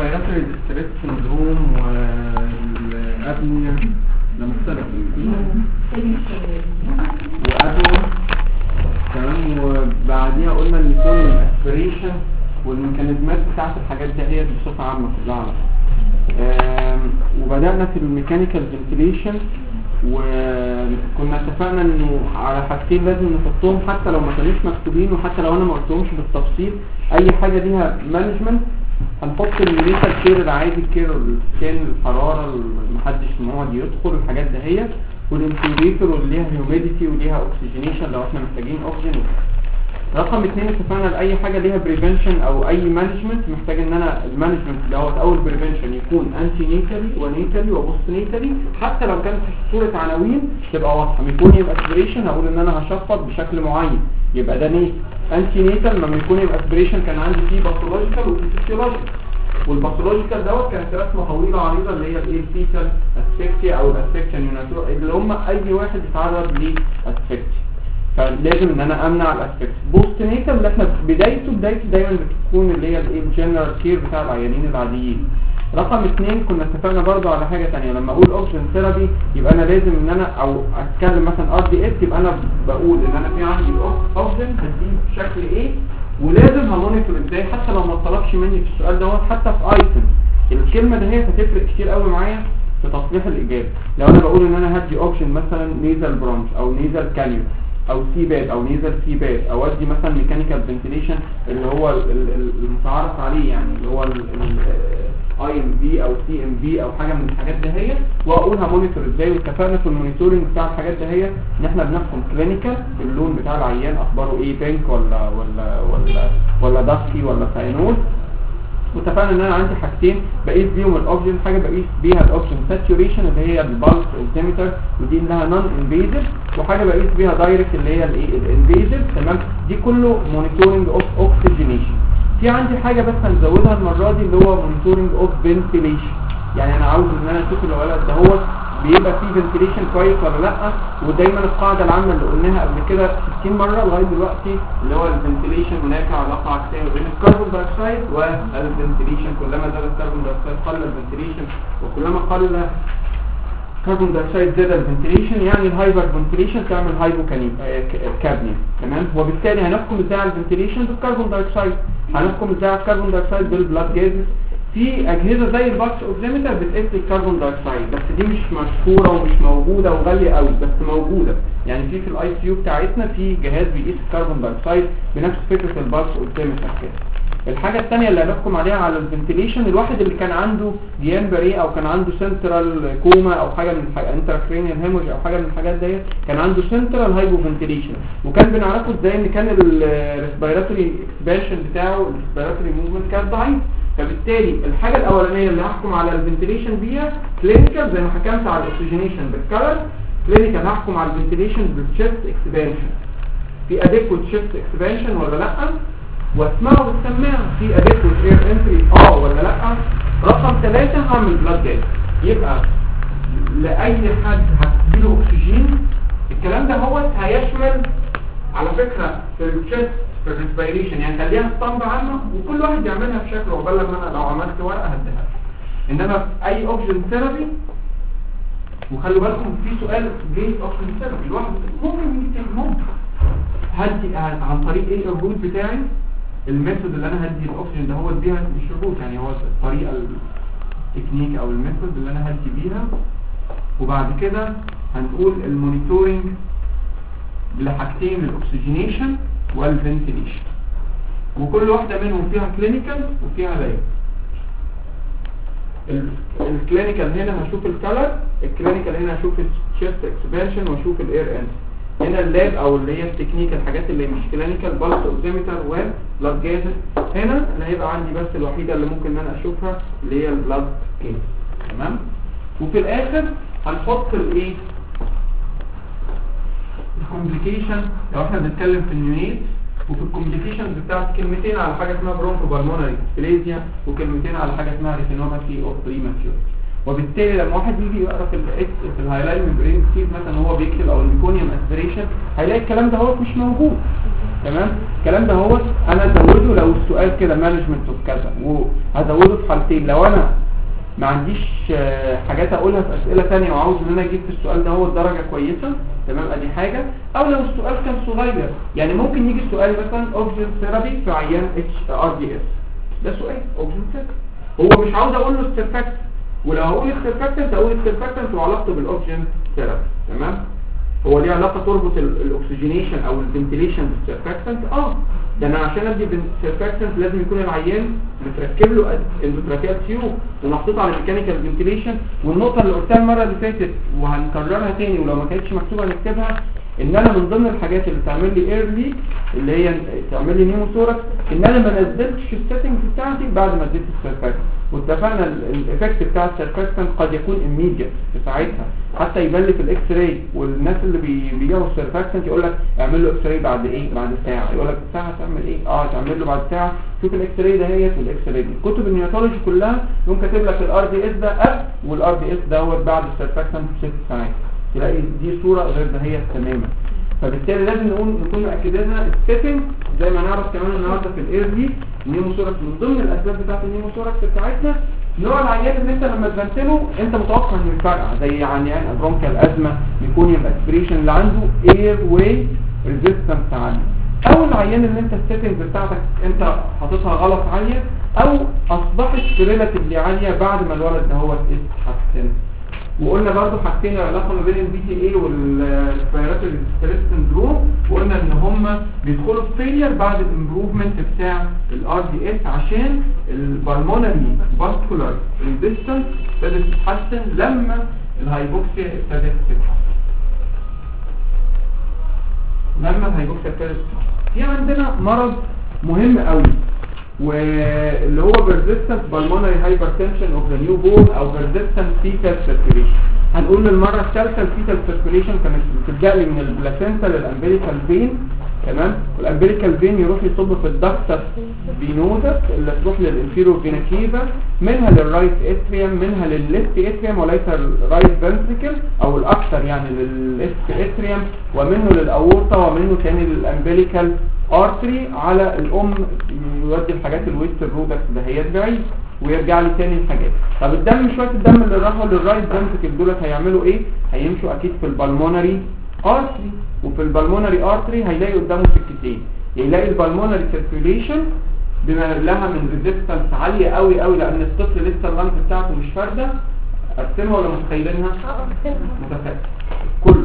الريسبيراتوري ديستريس سندروم والابنيا ده مختلف وادوى تمام. وبعديها قلنا ان يكون الاسبريشن والميكانيزمات بتاعت الحاجات دي هي بصفه عامه كلها. وبدانا في الميكانيكال فنتيليشن وكنا اتفقنا انه على حاجتين لازم نحطهم حتى لو ما كانوش مكتوبين وحتى لو انا ما قلتهمش بالتفصيل. اي حاجه ليها مانجمنت هنحط الميليتال كير العادي، الكير كان الحراره اللي محدش يقعد يدخل الحاجات دهيت، والانكيوبيتور واللي ليها هيوميديتي وليها اوكسجينيشن لو احنا محتاجين اكسجين. رقم 2 اتفقنا لاي حاجه ليها بريفنشن او اي مانجمنت محتاج ان انا المانجمنت دوت او البريفنشن يكون انتي نيتالي ونيتالي وبوست نيتالي، حتى لو كانت في صوره عناوين تبقى واضحه. يكون يبقى اسبريشن هقول ان انا هشفط بشكل معين يبقى ده نيت. انتي نيتال لما يكون يبقى اسبريشن كان عندي فيه باثولوجيكال وفي فيسيولوجيكال، والباثولوجيكال دوت كانت رسمه طويله عريضه اللي هي الايه الفيتال اسفكسيا او الاسفكشن يوناتور اللي هم اي واحد يتعرض لاسفكسيا، فلازم ان انا امنع الاسفكس. بوست نيتال اللي احنا بدايته دايما بتكون اللي هي الايه الجنرال كير بتاع العيانين العاديين. رقم 2 كنا اتفقنا برضو على حاجه ثانيه، لما اقول اوكسجين ثيرابي يبقى انا لازم ان انا او اتكلم مثلا ار دي اس يبقى انا بقول ان انا في عندي اوكسجين هديه بشكل ايه ولازم همونيتور ازاي، حتى لو ما طلبش مني في السؤال دوت حتى في ايتم الكلمه ده هي هتفرق كتير قوي معايا في تصحيح الاجابه. لو انا بقول ان انا هدي اوكسجين مثلا نيزل برانش او نيزل كانيول او سي باد او نيزل سي باد او ادي مثلا ميكانيكال فنتيليشن اللي هو المتعارف عليه يعني اللي هو اي ام بي او سي ام بي او حاجه من الحاجات دهيت، واقول همونيتور ازاي. واتفقنا في المونيتورنج بتاع الحاجات دهيت ان احنا بنحكم كلينيكال اللون بتاع العيان اخباره ايه، بينك ولا داسكي ولا ساينوز. واتفقنا ان انا عندي حاجتين بقيس بيهم الاوكسجين، حاجه بقيس بيها الاوكسجين ساتوريشن اللي هي البلس اوكسيمتر ودي لها نون انفيزيف، وحاجه بقيس بيها دايركت اللي هي الايه الانفيزيف. تمام، دي كله مونيتورنج اوف اوكسجينيشن. في عندي حاجه بس هنزودها المره دي اللي هو مونيتورنج اوف فنتيليشن، يعني انا عاوز ان انا اشوف الولد ده هو بيبقى فيه فنتيليشن كويس ولا لا. ودايما القاعده العامه اللي قلناها قبل كده 60 مره لغايه دلوقتي اللي هو الفنتيليشن هناك علاقه عكسيه بين الكربون دايوكسيد والفنتيليشن. كلما زاد الكربون دايوكسيد قل الفنتيليشن، وكلما قل الكربون دايوكسيد زاد الفنتيليشن، يعني الهايبر فنتيليشن تعمل هايبوكابنيا. تمام، وبالتالي هنحكم ازاي الفنتيليشن بالكربون دايوكسيد، هنحكم ازاي الكربون دايوكسيد بالبلاد جازز. في اجهزه زي الباكس اوكسيمتر بتقيس الكربون دايوكسيد بس دي مش مشهوره ومش موجوده وغاليه قوي، بس موجوده يعني في الاي سي يو بتاعتنا في جهاز بيقيس الكربون دايوكسيد بنفس فكره الباكس اوكسيمتر كده. الحاجه الثانيه اللي هنحكم عليها على الفنتيليشن الواحد اللي كان عنده جيان باري او كان عنده سنترال كوما او حاجه من انتراكرينيال هيموج او حاجه من الحاجات ديت، كان عنده سنترال هايبوفنتيليشن، وكان بنعرفه ازاي ان كان الريسبيراتوري اكسبانشن بتاعه الريسبيراتوري موفمنت كان ضعيف. فبالتالي الحاجه الاولانيه اللي هحكم على الفنتيليشن بيها كلينيكال زي ما حكمت على الاكسجينيشن بالكلر، كلينيكال هحكم على الفنتيليشن بالشيست اكسبانشن، في اديكوت شيست اكسبانشن ولا لا، واسمعه بالسماعه في اديكوت اير انتري ولا لا. رقم 3 هعمل بلاد جاز. يبقى لاي حد هتديله اكسجين الكلام ده هو هيشمل على فكره في الشيست في الريسبيريشن، يعني خليها اسطمبة عامة وكل واحد يعملها بشكل عقبال لما انا لو عملت ورقة هديها. انما في اي اوكسجين ثيرابي، وخلوا بالكم في سؤال جاي اوكسجين ثيرابي الواحد ممكن هدي عن طريق ايه الروت بتاعي، الميثود اللي انا هدي الاوكسجين ده هو بيها مش الروت، يعني هو الطريقة التكنيك او الميثود اللي انا هدي بيها. وبعد كده هنقول المونيتورنج لحاجتين الاكسجينيشن والفنتيليشن، وكل واحدة منهم فيها كلينيكال وفيها لايب. الكلينيكال هنا هشوف الكالر، الكلينيكال هنا هشوف الشيست اكسبانشن واشوف الاير انت. هنا اللاب او اللي هي التكنيك الحاجات اللي مش كلينيكال بلس اوكسيمتر وبلاد جازز. هنا اللي هيبقى عندي بس الوحيدة اللي ممكن ان انا اشوفها اللي هي البلاد جاز. تمام، وفي الاخر هنحط الايه الكومبليكيشن لو احنا بنتكلم في النيونيت. وفي الكومبليكيشنز بتاعت كلمتين على حاجه اسمها برونكو بالمونري ديسبليزيا وكلمتين على حاجه اسمها ريتينوباثي اوف بريماتيور. وبالتالي لما واحد يجي يقرا في الهايلايت ميمبرين سيت مثلا وهو بيكتب او الميكونيوم اسبريشن هيلاقي الكلام ده هو مش موجود. تمام، الكلام ده هو انا ازوده لو السؤال سؤال كده مانجمنت اوف كذا وهزوده في حالتين، لو انا ما عنديش حاجات اقولها في اسئله ثانيه وعاوز ان انا اجيب في السؤال ده هو الدرجه كويسه، تمام، ادي حاجه. او لو السؤال كان صغير، يعني ممكن يجي سؤال مثلا اوكسجين ثيرابي في عيان HRDS، ده سؤال اوكسجين ثيرابي، هو مش عاوز اقول له السيرفاكتنت، ولو هقول السيرفاكتنت اقول السيرفاكتنت وعلاقته بالاوكسجين ثيرابي، تمام. هو ليه علاقه تربط الاكسجينيشن او الفنتيليشن بالسيرفاكتنت؟ ده انا عشان ادي سيرفاكتنت لازم يكون العيان متركب له اندوتراكيال تيوب ومحطوط على ميكانيكال فنتيليشن. والنقطه اللي قلتها المره اللي فاتت وهنكررها تاني ولو ما كانتش مكتوبه نكتبها، ان انا من ضمن الحاجات اللي تعمل لي ايرلي اللي هي تعمل لي نيموثوركس ان انا ما نزلتش السيتنج بتاعتي بعد ما اديت السيرفاكتنت. واتفقنا الايفكت بتاع السيرفاكتنت قد يكون immediate في ساعتها، حتى يبان لي في الاكس راي. والناس اللي بيجوا السيرفاكتنت يقول لك اعمل له اكس راي بعد ايه؟ بعد ساعه. يقول لك ساعه تعمل ايه؟ تعمل له بعد ساعه. شوف الاكس راي دهيت والاكس راي دي. كتب النيوتولوجي كلها يوم كاتب لك الار دي اس ده قبل والار دي اس دوت بعد السيرفاكتنت ب 6 ساعات. تلاقي دي صوره غير دهيت تماما. فبالتالي لازم نكون مأكدينها السيتنج زي ما نعرف كمان النهارده في الايرلي النيموثوركس. من ضمن الاسباب بتاعت النيموثوركس بتاعتنا نوع العيان اللي انت لما تبنتله انت متوقع انه يفرقع، زي عيان برونكيال ازمه ميكونيوم اسبريشن اللي عنده اير واي ريزيستنس عاليه، او العيان اللي انت السيتنج بتاعتك انت حاططها غلط عاليه او اصبحت ريلاتيفلي عاليه بعد ما الولد ده هو اتحسن. وقلنا برضو حاجتين العلاقه ما بين البي تي اي والريسبيراتوري ستريس سندروم، وقلنا ان هم بيدخلوا في فيلير بعد الامبروفمنت بتاع الار دي اس عشان البالمونري فاسكولار ريزيستنس ابتدت تتحسن لما الهايبوكسيا ابتدت تتحسن. في عندنا مرض مهم قوي واللي هو persistent pulmonary hypertension of the newborn او persistent fetal circulation. هنقول للمرة الثالثة الفيتال circulation كانت بتبدأ لي من البلاسينتا للامبليكال فين، تمام. والامبليكال فين يروح يصب في الدكتس فينوزس اللي تروح للانفيرو فينا كيفا، منها للرايت اتريوم، منها للليفت اتريوم وليس الرايت فنتريكل او الاكثر يعني للليفت اتريوم، ومنه للاورطه، ومنه تاني للامبليكال ارتري على الام يودي الحاجات الويست الرودكس دهيت بعيد ويرجع لي تاني الحاجات. طب الدم شويه الدم اللي راحوا للرايت فنتريكل دولت هيعملوا ايه؟ هيمشوا اكيد في البلمونري ارتري، وفي البلمونري ارتري هيلاقي قدامه سكتين، يلاقي البلمونري سيركيوليشن بما لها من ريزيستنس عاليه قوي قوي لان الطفل لسه اللنج بتاعته مش فارده. ارسمها ولا متخيلينها؟ متخيل كله.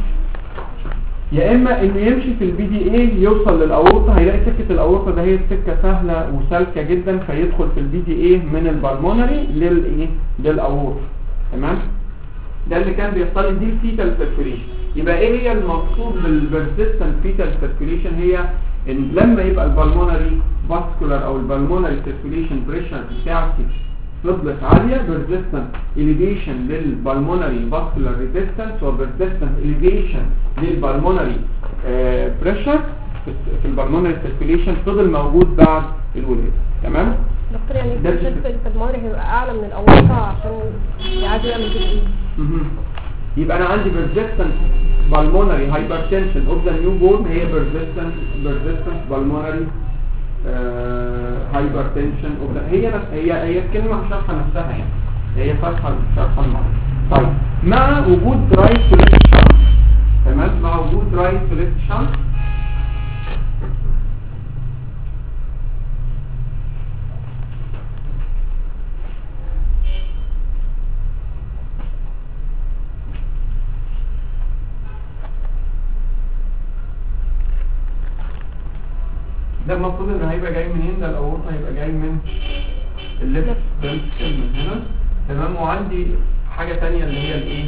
يا اما انه يمشي في البي دي اي يوصل للاورطه، هيلاقي سكه الاورطه ده هي سكه سهله وسالكه جدا فيدخل في البي دي اي من البلمونري للاورطه، تمام. ده اللي كان بيحصل لي دي الفيتال سيركيوليشن. يبقى ايه هي المقصود بالبرسيستنت فيتال سيركيوليشن؟ هي ان لما يبقى البلمونري فاسكولار او البلمونري سيركيوليشن بريشر بتاعتي فضلت عاليه، بيرزيستنت اليفيشن للبلمونري فاسكولار ريزيستنس وبيرزيستنت اليفيشن للبلمونري بريشر في البلمونري سيركيوليشن فضل موجود بعد الولاده، تمام. دكتور يعني البريشر في البلمونري هيبقى اعلى من الاورطه عشان يعادل يعمل كده ايه؟ يبقى انا عندي persistent pulmonary hypertension of the newborn هي persistent pulmonary hypertension of the هي الكلمة شرحة نفسها يعني هي شرحة المرض. طيب مع وجود right to left shunt، تمام، مع وجود right to left shunt ده المفروض انه هيبقى جاي منين؟ ده الاورطه هيبقى جاي من الليفت فنتريكل من هنا، تمام. وعندي حاجه ثانيه اللي هي الايه؟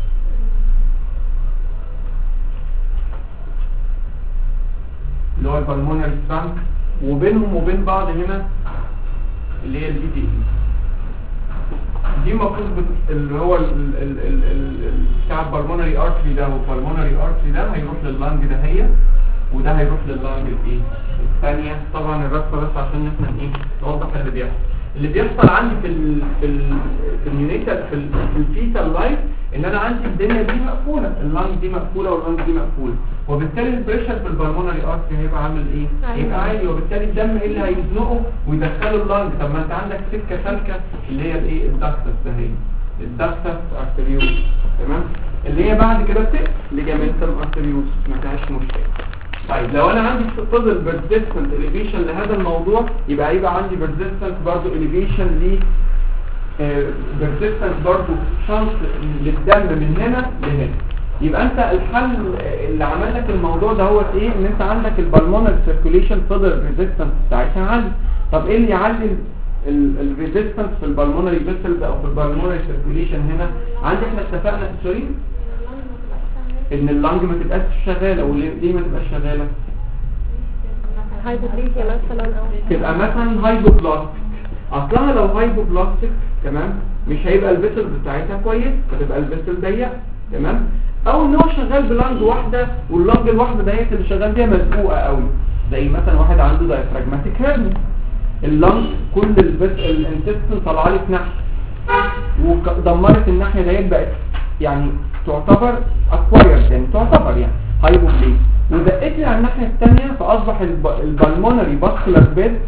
اللي هو البلمونري ترانك، وبينهم وبين بعض هنا اللي هي البي دي. دي المفروض اللي هو بتاع البلمونري ارتري ده والبلمونري ارتري ده هيروح لللانج ده هي، وده هيروح لللانج الايه الثانيه. طبعا الرسمه بس عشان احنا ايه نوضح اللي بيحصل. اللي بيحصل عندي في النيونيتال في الفيتال لايف ان انا عندي الدنيا دي مقفوله، اللنج دي مقفوله واللنج دي مقفوله، وبالتالي البريشر في البلمونري ارتري هيبقى عامل ايه؟ هيبقى عالي، وبالتالي الدم ايه اللي هيزنقه ويدخله اللنج. طب ما انت عندك سكه سالكه اللي هي الايه؟ الدكتس ده، هي الدكتس ارتريوس، تمام، اللي هي بعد كده بتقفل ليجامنتم ارتريوس، ما فيهاش مشكله. طيب لو انا عندي فضل persistent elevation لهذا الموضوع، يبقى عندي persistent برضو elevation ل persistent برضو شانس للدم من هنا لهنا. يبقى انت الحل اللي عمل لك الموضوع ده هو ايه؟ ان انت عندك البلمونري سيركيوليشن فضل resistance بتاعتها عالي. طب ايه اللي يعلي الريزيستنس في البلمونري فيسلز او في البلمونري سيركيوليشن هنا؟ عندي احنا اتفقنا سوري ان اللنج ما تبقاش شغاله. وليه ما تبقاش شغاله؟ هايبوبليزيا مثلا او تبقى مثلا هايبوبلاستيك. اصلها لو هايبوبلاستيك تمام مش هيبقى الفيسل بتاعتها كويس، فتبقى الفيسل ضيق، تمام، او ان هو شغال بلنج واحده واللنج الواحده ديت اللي شغال بيها مزقوقه قوي، زي مثلا واحد عنده دايفراجماتيك هيرنيا، اللنج كل الانتستين طالعه لي في ناحيه ودمرت الناحيه ديت، بقت يعني تعتبر اكوايرد، يعني تعتبر يعني هايبوبليزيا، ودقت لي على الناحيه الثانيه، فاصبح البلمونري فاسكولار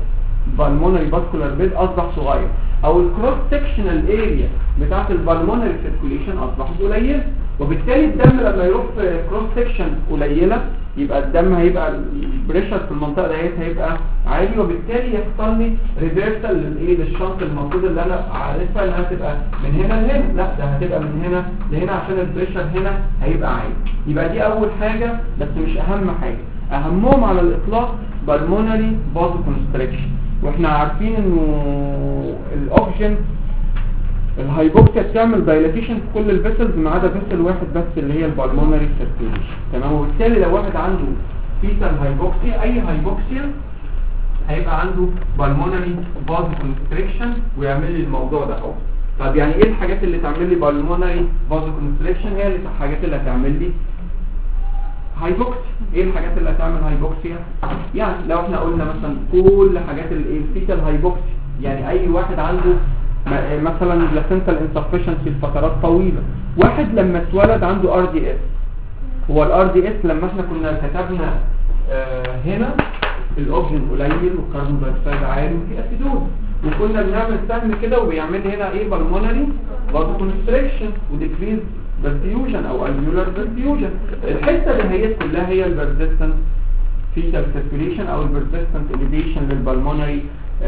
بيد اصبح صغير، او الكروس سكشنال اريا بتاعه البلمونري سيركيوليشن اصبحت قليله، وبالتالي الدم لما يروح في كروس سكشن قليله يبقى الدم هيبقى البريشر في المنطقه ديت هيبقى عالي، وبالتالي يحصل لي ريفيرسال للايه؟ للشنط المفروض اللي انا عارفها انها تبقى من هنا لهنا، لا ده هتبقى من هنا لهنا عشان البريشر هنا هيبقى عالي. يبقى دي اول حاجه، بس مش اهم حاجه، اهمهم على الاطلاق بالمونري فازوكونستريكشن. واحنا عارفين انه الاوكسجين الهايبوكسيا بتعمل دايلاتيشن في كل الفيسلز ما عدا فيسل واحد بس اللي هي البلمونري سيركيوليشن، تمام. وبالتالي لو واحد عنده فيتال هايبوكسيا، اي هايبوكسيا هيبقى عنده بالمونري فازوكونستريكشن ويعمل لي الموضوع ده اهو. طب يعني ايه الحاجات اللي تعمل لي بالمونري فازوكونستريكشن؟ هي الحاجات اللي هتعمل لي هايبوكسيا. ايه الحاجات اللي هتعمل هايبوكسيا؟ يعني لو احنا قلنا مثلا كل حاجات الفيتال هايبوكسيا، يعني اي واحد عنده مثلا بلاسنتال انسفشنسي لفترات طويله، واحد لما اتولد عنده ار دي اس، هو الار دي اس لما احنا كنا كتبنا هنا الاوكسجين قليل والكربون دايوكسيد عالي وفي اسيدوز، وكنا بنعمل سهم كده وبيعمل لي هنا ايه؟ بالمونري فازوكونستريكشن وديكريز برفيوجن او الفيولار برفيوجن. الحته اللي هي كلها هي البرزيستنت فيتال سيركيوليشن او البرزيستنت اليفيشن للبالمونري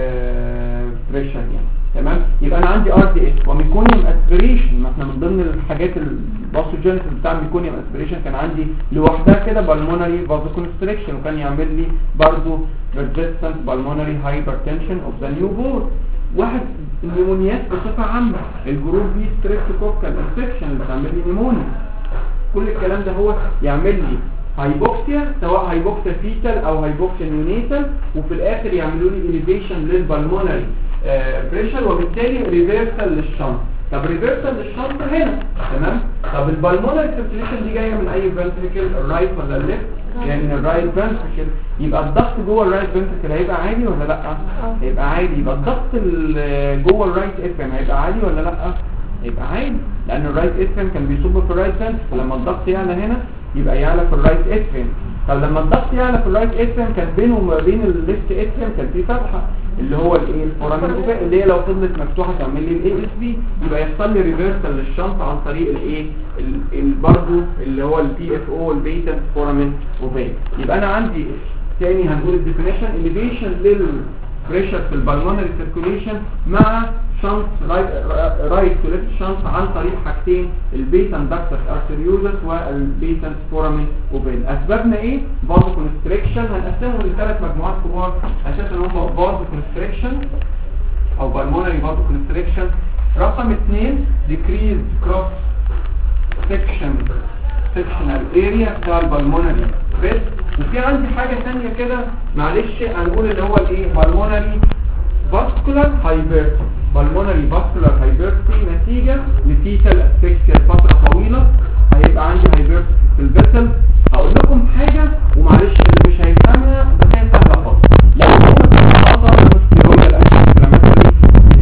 بريشر يعني، تمام. يبقى انا عندي ار دي اس وميكونيوم اسبريشن، ما احنا من ضمن الحاجات الباثوجينيسيس بتاع الميكونيوم اسبريشن كان عندي لوحدها كده بالمونري فازوكونستريكشن، وكان يعمل لي برضو ريزيستنت بالمونري هايبرتنشن اوف ذا نيو بورن. واحد النيمونيات بصفه عامه، الجروب بي ستريبتوكوكال انفكشن اللي بتعمل لي نيمونيا، كل الكلام ده هو يعمل لي هايبوكسيا، سواء هايبوكسيا فيتال او هايبوكسيا نيونيتال، وفي الاخر يعملوا لي اليفيشن للبالمونري بريشر، وبالتالي ريفيرسال للشنط. طب ريفيرسال للشنط هنا، تمام. طب البالمونري سيركيوليشن دي جايه من اي فنتريكل، الرايت ولا الليفت؟ يعني من الرايت فنتريكل، يبقى الضغط جوه الرايت فنتريكل هيبقى عالي ولا لا؟ هيبقى عالي. يبقى الضغط جوه الرايت اتريم هيبقى عالي ولا لا؟ هيبقى عالي، لان الرايت اتريم كان بيصب في الرايت فنتريكل، فلما الضغط يعلى هنا يبقى يعلى في الرايت اتريم. طب لما الضغط يعلى في الرايت اتريم كان بينه وما بين الليفت اتريم كان في فتحه اللي هو الايه؟ الفورامين اوفا، اللي هي لو فضلت مفتوحه تعمل لي الاي اس بي، يبقى يحصل لي ريفيرسال للشنط عن طريق الايه؟ برضه اللي هو البي اف او البيتنت فورامين اوفا. يبقى انا عندي تاني هنقول الديفينيشن اليفيشن للبريشر في البالمونري سيركيوليشن مع شنط رايت تو ليفت شنط عن طريق حاجتين، البيتنت داكتس ارتريوزس والبيتنت فورامين اوفين. اسبابنا ايه؟ فازوكونستريكشن، هنقسمهم لثلاث مجموعات كبار اساسا هم فازوكونستريكشن او بالمونري فازوكونستريكشن. رقم 2 ديكريز كروس سكشنال اريا بتاع البالمونري بس. وفي عندي حاجه ثانيه كده معلش هنقول اللي هو الايه؟ بالمونري فاسكولار هايبرتي. بالمونري فاسكولار هايبرتي نتيجه لفيتال اسفكسيا لفتره طويله، هيبقى عندي هايبرتي في الفيسل. هقول لكم حاجه ومعلش اللي مش هيفهمها بس هي سهله خالص. لو انا بتعاطى ستيرويد الانتي انفلاماتوري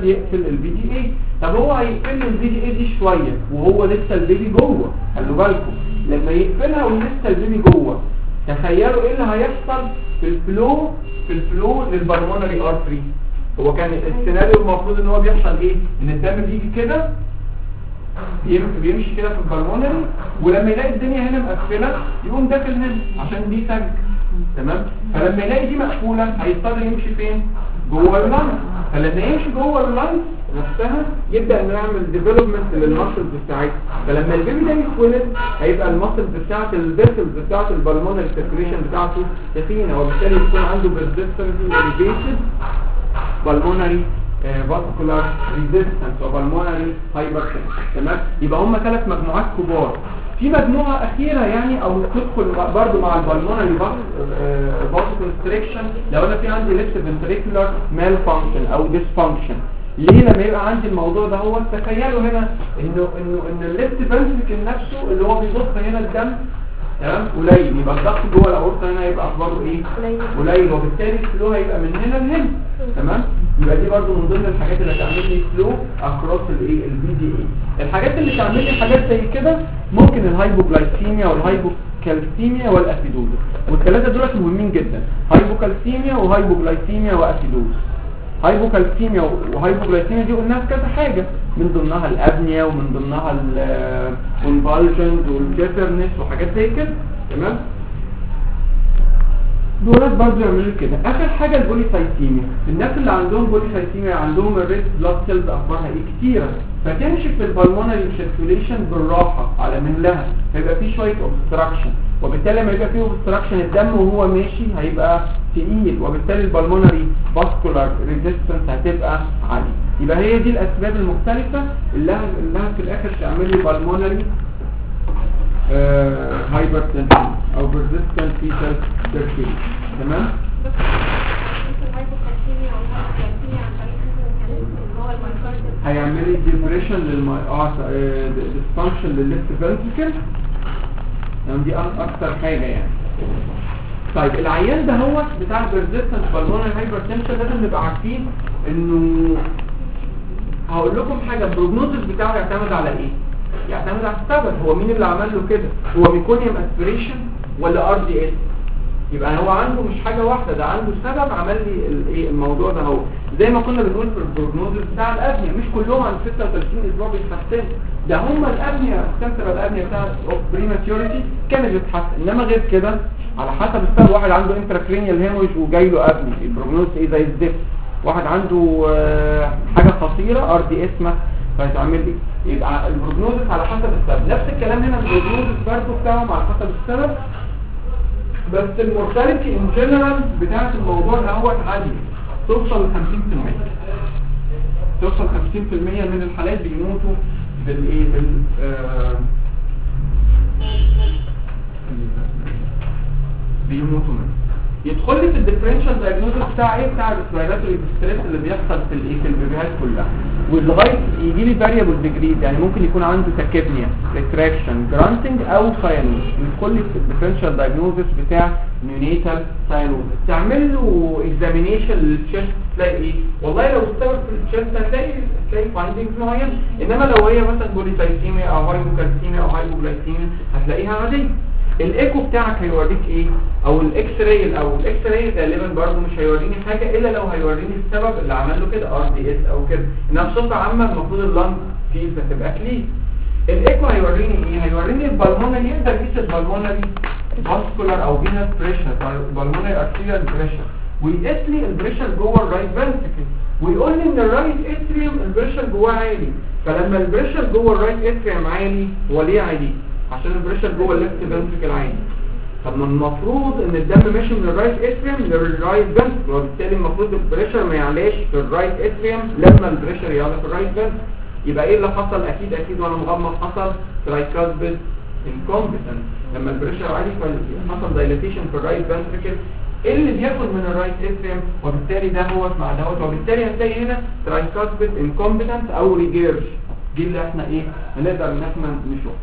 يقفل البي دي اي. طب هو هيقفل البي دي اي دي شويه وهو لسه البيبي جوه، خلوا بالكم لما يقفلها ولسه البيبي جوه تخيلوا ايه اللي هيحصل في الفلو للبلمونري ارتري. هو كان السيناريو المفروض ان هو بيحصل ايه؟ ان الدم بيجي كده بيمشي كده في البلمونري، ولما يلاقي الدنيا هنا مقفله يقوم داخل هنا عشان دي سج، تمام؟ فلما يلاقي دي مقفوله هيضطر يمشي فين؟ جوه اللنج. فلما يمشي جوه اللنج نفسها يبدا انه يعمل ديفلوبمنت للمسلز بتاعتها. فلما البيبي ده يتولد هيبقى المسلز بتاعت الفيسلز بتاعت البلمونري سيركيليشن بتاعته تخينه، وبالتالي يكون عنده persistently elevated pulmonary vascular resistance و pulmonary hypertension، تمام؟ يبقى هم 3 مجموعات كبار. في مجموعة أخيرة يعني أو تدخل برضو مع البلمونري vasoconstriction لو أنا في عندي left ventricular malfunction أو dysfunction. ليه لما يبقى عندي الموضوع ده؟ هو تخيلوا هنا إن الليفت فنتريكل نفسه اللي هو بيضخ هنا الدم تمام قليل، يبقى الضغط جوه الاورطه هنا يبقى اخباره ايه؟ قليل، وبالتالي الفلو هيبقى من هنا لهنا، تمام؟ يبقى دي برضو من ضمن الحاجات اللي هتعمل لي فلو اكروس الايه؟ البي دي اي. الحاجات اللي تعمل لي حاجات زي كده ممكن الهايبوجلايسيميا والهايبوكالسيميا والاسيدوز، والثلاثه دول مهمين جدا، هايبوكالسيميا وهايبوجلايسيميا واسيدوز. هايبوكالسيميا وهايبوجلايسيميا دي قلناها في كذا حاجه، من ضمنها الابنيا ومن ضمنها الكونفالجنز والجيترنس وحاجات زي كده، تمام؟ دولت برضه يعملوا كده. اخر حاجه البوليسايتيميا. الناس اللي عندهم بوليسايتيميا عندهم الريد بلاد سيلز اخبارها ايه؟ كتيره، فتمشي في البلمونري سيركيوليشن بالراحه على مهلها، فيبقى في شويه اوبستراكشن، وبالتالي لما يبقى فيه اوبستراكشن الدم وهو ماشي هيبقى تقيل، وبالتالي البلمونري فاسكولار ريزيستنس هتبقى عاليه. يبقى هي دي الاسباب المختلفه اللي في الاخر تعمل لي بالمونري هايبرتنشن او persistent fetal circulation، تمام؟ هيعمل لي ديبريشن ديسفانكشن للليفت فنتريكل، يعني دي اكتر حاجه يعني. طيب العيان ده هو بتاع persistent pulmonary hypertension لازم نبقى عارفين انه هقول لكم حاجه، البروجنوزس بتاعه يعتمد على ايه؟ يعتمد على السبب. هو مين اللي عمل له كده؟ هو ميكونيوم اسبريشن ولا ار دي اس؟ يبقى هو عنده مش حاجه واحده، ده عنده سبب عمل لي الايه الموضوع ده. هو زي ما كنا بنقول في البروجنوزس بتاع الابنيا، مش كلهم عند 36 اسبوع بيتحسنوا، ده هم الابنيا السنترال الابنيا بتاع بريماتيوريتي كانت بتتحسن، انما غير كده على حسب السبب. واحد عنده انتراكرينيال هيموج وجاي له ابني، البروجنوز ايه؟ زي الزفت. واحد عنده حاجه خطيره ار دي اس مثلا، فهتعمل لي يبقى البروجنوزس على حسب السبب. نفس الكلام هنا البروجنوزس برضه بتاعهم على حسب السبب، بس المورتاليتي ان جنرال بتاعه الموضوع ده هو عاليه، توصل ل 50%. توصل 50% من الحالات بيموتوا بالايه؟ بيموتوا منه. يدخل لي في الديفرنشال دايجنوستس بتاع ايه؟ بتاع الريسبيراتوري ستريس اللي بيحصل في الايه؟ في البيبيهات كلها، ولغايه يجي لي فاريبل ديجريز، يعني ممكن يكون عنده تاكيبنيا، ريتراكشن، جرانتنج او ساينوز. يدخل لي في الديفرنشال دايجنوستس بتاع نيونيتال ساينوز. تعمل له اكزامينيشن للتشست تلاقي ايه؟ والله لو السبب في التشست هتلاقي فايندنجز معينه، انما لو هي مثلا بوليسايتيميا او هايبوكالسيميا او هايبوجلايسيميا هتلاقيها عاديه. الايكو بتاعك هيوريك ايه؟ او الاكس راي غالبا برضه مش هيوريني حاجه الا لو هيوريني السبب اللي عمل له كده، ار دي اس او كده. انما بصفه عامه المفروض اللنج فيه هتبقى كلين. الايكو هيوريني ايه؟ هيوريني البلمونري، يقدر يقيس البلمونري فاسكولار او فينس بريشر، البلمونري ارتيريال بريشر، ويقيس لي البريشر جوه الرايت فنتريكل، ويقول لي ان الرايت اتريوم البريشر جواه عالي. فلما البريشر جوه الرايت اتريوم عالي، هو ليه عالي؟ عشان البريشر جوه الليفت فنتريكل عالي. طب ما المفروض ان الدم ماشي من الرايت اتريوم للرايت فنتريكل، وبالتالي المفروض البريشر ما يعلاش في الرايت اتريوم لما البريشر يعلى في الرايت فنتريكل. يبقى ايه اللي حصل؟ اكيد وانا مغمض حصل ترايكاسبيد انكومبتنس. لما البريشر عالي فحصل دايليتيشن في الرايت فنتريكل اللي بياخد من الرايت اتريوم، وبالتالي ده هو مع دوت، وبالتالي هتلاقي هنا ترايكاسبيد انكومبتنس او ريجيرج. دي اللي احنا ايه هنقدر ان احنا نشوفها.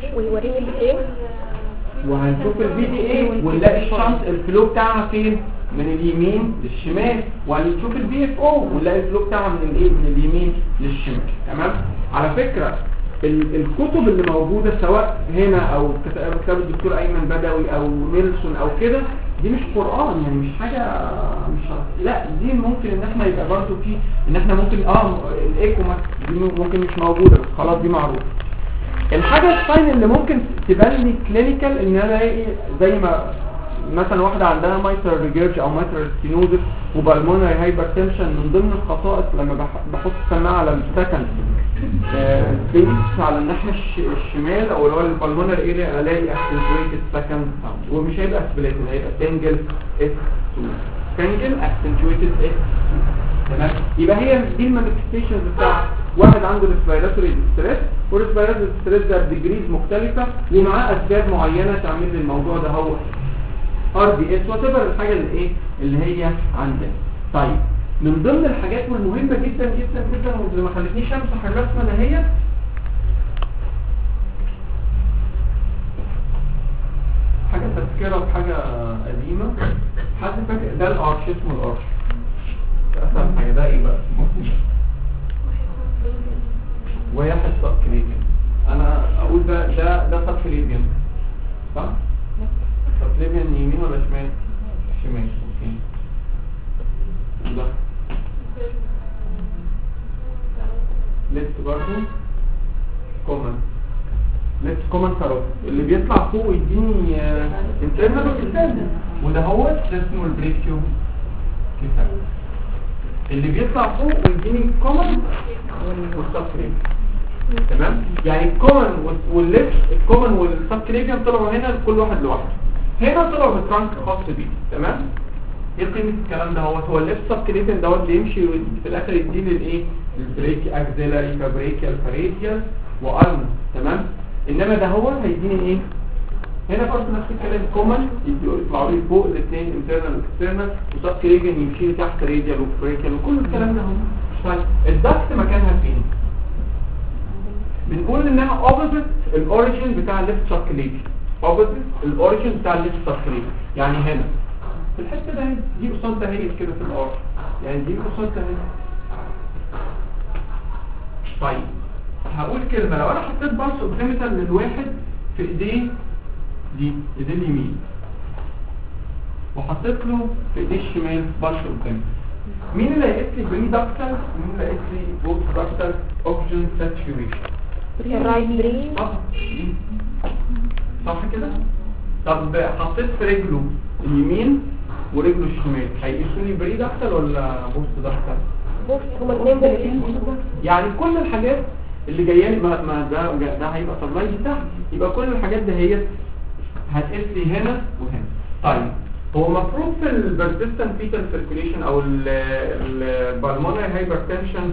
ويوريني الايه؟ وهنشوف البي دي ايه ونلاقي الشنط الفلو بتاعها فين؟ من اليمين للشمال، وهنشوف البي اف او ونلاقي الفلو بتاعها من الايه، من اليمين للشمال. تمام. على فكره الكتب اللي موجوده سواء هنا او كتاب الدكتور ايمن بدوي او نيلسون او كده، دي مش قرآن يعني، مش حاجه مش لا، دي ممكن ان احنا يبقى برضو في ان احنا ممكن الايكو دي ممكن مش موجوده، بس خلاص دي معروفه. الحاجه الثانيه اللي ممكن تبان لي كلينيكال ان انا الاقي زي ما مثلا واحده عندها مايترال ريجيرج او مايترال ستينوزس وبالمونري هايبرتنشن، من ضمن الخصائص لما بحط سماعه على السكند سبيس على الناحيه الشمال او اللي هو البالمونري اريا الاقي اكسنتويتد سكند ساوند، ومش هيبقى سبليتد، هيبقى سنجل اس 2 سنجل اكسنتويتد اس 2. تمام. يبقى هي دي المانيفستيشنز بتاع واحد عنده ريسبيراتوري ستريس، والريسبيراتوري ستريس ده بديجريز مختلفه ومعاه اسباب معينه تعمل لي الموضوع ده هو ار دي اس وتبر الحاجه اللي ايه اللي هي عندنا. طيب من ضمن الحاجات والمهمه جدا جدا جدا واللي ما خلتنيش امسح الرسمه ده هي حاجه تذكره بحاجه قديمه، حد فاكر ده الارش، اسمه الارش. اسهل حاجه ده ايه بقى؟ واحد سبكليبيان. انا اقول ده سبكليبيان صح؟ سبكليبيان يمين ولا شمال؟ شمال. اوكي. ده ليفت برضه كومن، ليفت كومن كاروت اللي بيطلع فوق يديني انترنال وكتاب، وده هو اسمه البريكيو كتاب اللي بيطلع فوق ويديني كومن والسبكليبيان. تمام. يعني الكومن والليفت، الكومن والسبكليبيان طلعوا هنا كل واحد لوحده، هنا طلعوا بترانك خاص بيه. تمام. ايه قيمه الكلام ده؟ هو الليفت سبكليبيان دوت اللي يمشي في الاخر يديني الايه، البريكي اكزيلاري فابريكيال فاريديال والم. تمام. انما ده هو هيديني ايه هنا برضه نفس الكلام، كومن يطلعوا لي فوق الاثنين انترنال واكسترنال، وسبكليبيان يمشي لي تحت راديال وفريكيال وكل الكلام ده هو. طيب الدكت مكانها فين؟ بنقول انها اوبوزيت الاوريجين بتاع الليفت سبكليبيان، اوبوزيت الاوريجين بتاع الليفت سبكليبيان. يعني هنا في الحته ده دي قصاد ده هي كده في الارض، يعني دي قصاد ده هي. طيب هقول كلمه، لو انا حطيت بالس اوكسيمتر للواحد في ايديه دي، ايديه اليمين، وحطيت له في ايديه الشمال بالس اوكسيمتر، مين اللي هيقيس لي بري داكتال ومين اللي هيقيس لي بوست داكتال اوكسجين ساتوريشن؟ الرايت برين. صح كده؟ طب حطيت في رجله اليمين ورجله الشمال، هيقيسوا لي بري داكتال ولا بوست داكتال؟ بوست. هما الاثنين برين. يعني كل الحاجات اللي جايه لي ما ده هيبقى سبلاي تحت، يبقى كل الحاجات دي هي هتقيس لي هنا وهنا. طيب هو المفروض في البرسيستنت فيتال سيركيوليشن او البالمونري هايبرتنشن،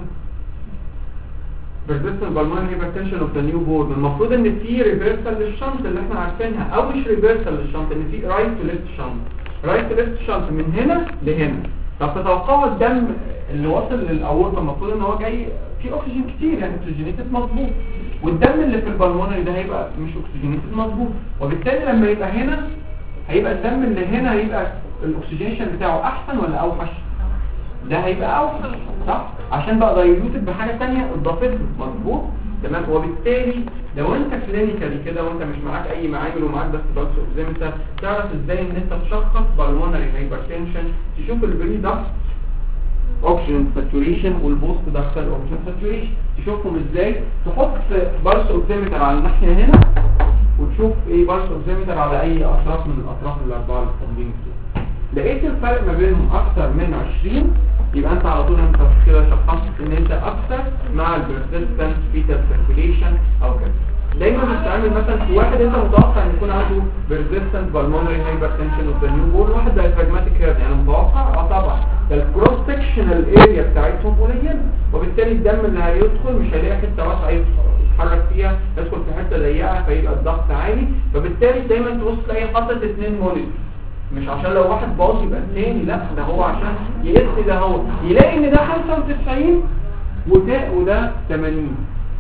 persistent pulmonary hypertension of the newborn، المفروض ان في ريفرسال للشنط اللي احنا عارفينها، او مش ريفرسال للشنط، ان في رايت تو ليفت شنط، رايت تو ليفت شنط من هنا لهنا. طب تتوقعوا الدم اللي واصل للاورطه المفروض ان هو جاي فيه اكسجين كتير، يعني اكسجينيتد مظبوط، والدم اللي في البالمونري ده هيبقى مش اكسجينيتد مظبوط، وبالتالي لما يبقى هنا هيبقى الدم اللي هنا هيبقى الاكسجينيشن بتاعه احسن ولا اوحش؟ ده هيبقى اوحش صح، عشان بقى دايلوتد بحاجه ثانيه اضافت له. مظبوط. تمام. وبالتالي لو انت كلينيكالي كده وانت مش معاك اي معامل ومعاك بس بالس اوكسيمتر، تعرف ازاي ان انت تشخص بالمونري هايبرتنشن، تشوف البري داكت اوكسجين ساتوريشن والبوست داكتال اوكسجين ساتوريشن، تشوفهم ازاي. تحط بالس اوكسيمتر على الناحيه هنا وتشوف ايه بالس اوكسيمتر على اي اطراف من الاطراف الاربعه اللي فاضلين كده. لقيت الفرق ما بينهم اكتر من 20، يبقى انت على طول انت كده شخصت ان انت اكتر مع البرسيستنت فيتال سيركيوليشن او كده. دايما بتتعامل مثلا في واحد انت متوقع ان يكون عنده persistent pulmonary hypertension of the newborn، واحد diaphragmatic hernia، يعني متوقع طبعا ده الكروس سكشنال اريا بتاعتهم قليله، وبالتالي الدم اللي هيدخل مش هيلاقي حته واسعه يتحرك فيها، يدخل في حته ضيقه فيبقى الضغط عالي، فبالتالي دايما تبص تلاقي حاطط 2 مولد، مش عشان لو واحد باظ يبقى الثاني، لا ده هو عشان يقيس ده هو يلاقي ان ده 95 وده 80،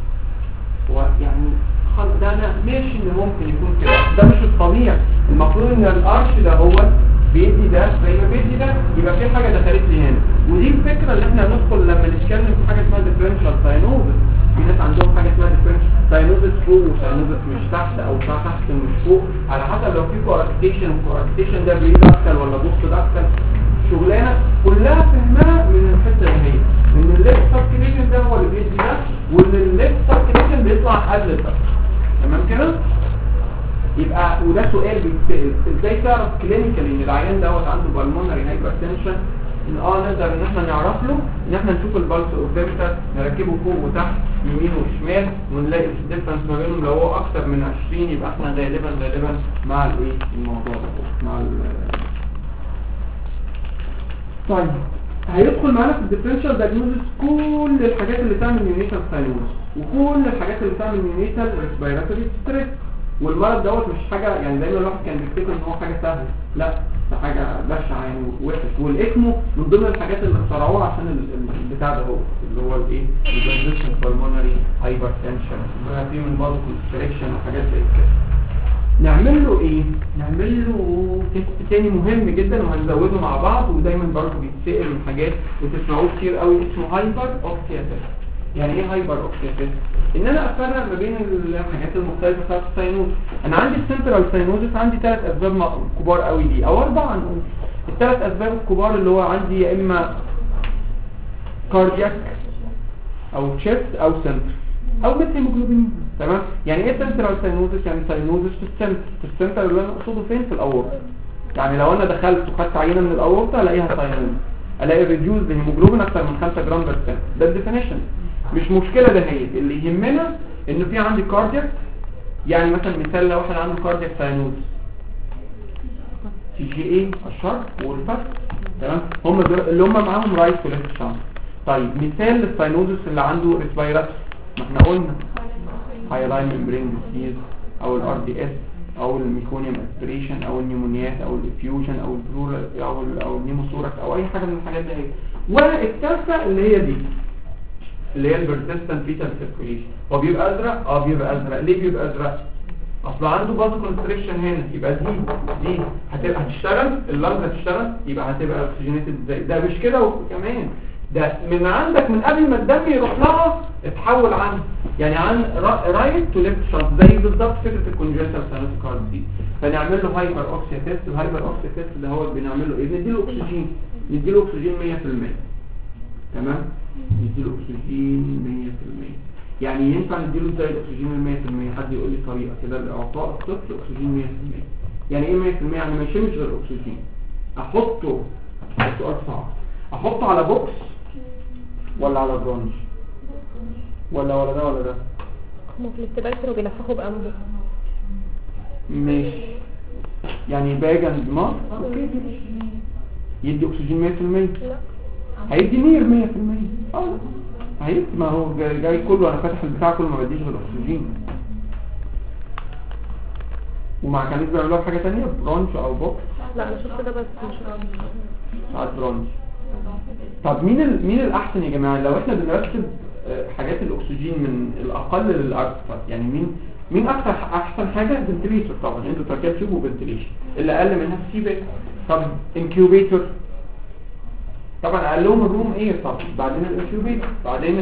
ويعني ده انا ماشي ان ممكن يكون كده، ده مش الطبيعي. المفروض ان الارش ده هو بيدي ده زي ما بيدي ده، يبقى في حاجه دخلت لي هنا. ودي الفكره اللي احنا هندخل لما نتكلم في حاجه اسمها ديفرنشال ساينوزس. في ناس عندهم حاجه اسمها ديفرنشال ساينوزس فوق وساينوزس مش تحت، او تحت مش فوق، على حسب لو في كواركتيشن، والكواركتيشن ده بريد اكتر ولا بوست اكتر. شغلانه كلها فهمها من الحته اللي هي ان الليفت سيركيليشن ده هو اللي بيدي ده، وان الليفت سيركيليشن بيطلع قبل ده. تمام كده؟ يبقى وده سؤال بيتسال، ازاي تعرف كلينيكالي ان العيان دوت عنده بالمونري هايبرتنشن؟ ان نقدر ان احنا نعرف له ان احنا نشوف البلس اوكسيمتر، نركبه فوق وتحت يمين وشمال، ونلاقي الديفرنس ما بينهم لو هو اكتر من 20 يبقى احنا غالبا مع الايه الموضوع ده مع طيب هيدخل معانا في الديفرنشال دايجنوستس كل الحاجات اللي تعمل نيونيتال ساينوز، وكل الحاجات اللي تعمل نيونيتال ريسبيراتوري ستريس. والمرض دوت مش حاجه يعني دايما الواحد كان بيفتكر ان هو حاجه سهله، لا ده حاجه بشعه يعني وحش. والاكمو من ضمن الحاجات اللي اخترعوها عشان البتاع ده هو اللي هو الايه البرزنتيشن بالمونري هايبرتنشن، بقى فيه من برضه كونستريكشن وحاجات زي كده. نعمل له ايه؟ نعمل له تيست تاني مهم جدا وهنزوده مع بعض، ودايما برضه بيتسال من حاجات وتسمعوه كتير قوي اسمه هايبر اوكسيا تيست. يعني ايه هايبر اوكسيا تيست؟ ان انا افرق ما بين الحاجات المختلفه بتاعت الساينوز. انا عندي السنترال ساينوزس عندي 3 اسباب كبار قوي دي او 4 نقول. ال3 اسباب الكبار اللي هو عندي يا اما كاردياك او تشيست او سنتر او ميثيموجلوبين. تمام؟ يعني ايه سنترال ساينوزس؟ يعني ساينوزس في السنتر اللي انا اقصده فين؟ في الاورطه. يعني لو انا دخلت وخدت عينه من الاورطه الاقيها ساينوزس، الاقي ريديوز هيموجلوبين اكتر من 5 جرام بر سنت. ده الديفينيشن، مش مشكله ده هي. اللي يهمنا انه في عندي كاردياك. يعني مثلا مثال لو واحد عنده كاردياك ساينوز تي جي اي الشرق والفتح، تمام؟ هم دول اللي هم معاهم رايت وليفت شانس. طيب مثال للساينوزس اللي عنده ريسبيراتوري، ما احنا قلنا هايلاين ممبرين ديزيز او الار دي اس او الميكونيوم اسبريشن او النيمونيات او الافيوجن او البلورال او النيموثوركس او اي حاجه من الحاجات دي. والثالثه اللي هي دي اللي هي البرسيستنت فيتال سيركيوليشن. هو بيبقى ازرق؟ بيبقى ازرق. ليه بيبقى ازرق؟ اصل عنده باز كونستريكشن هنا. يبقى دي هتبقى هتشتغل، اللنج هتشتغل، يبقى هتبقى اوكسجينيتد ازاي؟ ده مش كده وكمان ده من عندك من قبل ما الدم يروح لها اتحول عن يعني عن رايت تو ليفت شانت، زي بالظبط فكره الكونجنتال ساينوتيك هارت دي. فنعمل له هايبر اوكسيا تيست. الهايبر اوكسيا تيست ده هو اللي بنعمل له ايه؟ نديله اكسجين 100%. تمام؟ نديله اكسجين 100%. يعني ينفع نديله ازاي الاكسجين 100%؟ حد يقول لي طريقه كده لاعطاء الطفل اكسجين 100%. يعني ايه 100%؟ يعني ما يشمش غير الاكسجين. احطه سؤال صعب، احطه على بوكس ولا على برونج ولا ده ولا ده؟ هم في الاستقبال كانوا بينفخوا بأنبوب. ماشي، يعني باج اند ماسك يدي اكسجين 100%؟ لا هيدي نير 100%. هيدي، ما هو جاي كله انا فاتح البتاع كله ما بديش غير اكسجين. ومع كانت بيعملوها حاجه ثانيه برونج او بوكس. لا انا شفت ده بس مش ساعات برونج. طب مين الاحسن يا جماعه لو احنا بنرتب حاجات الاكسجين من الاقل للاكثر؟ يعني مين اكثر احسن حاجه؟ فنتليتور طبعا، انتوا تركيب تيوب وفنتليشن. اللي اقل منها السي. طب انكيوبيتور طبعا اقلهم الروم اير طبعا، بعدين الانكيوبيتور، بعدين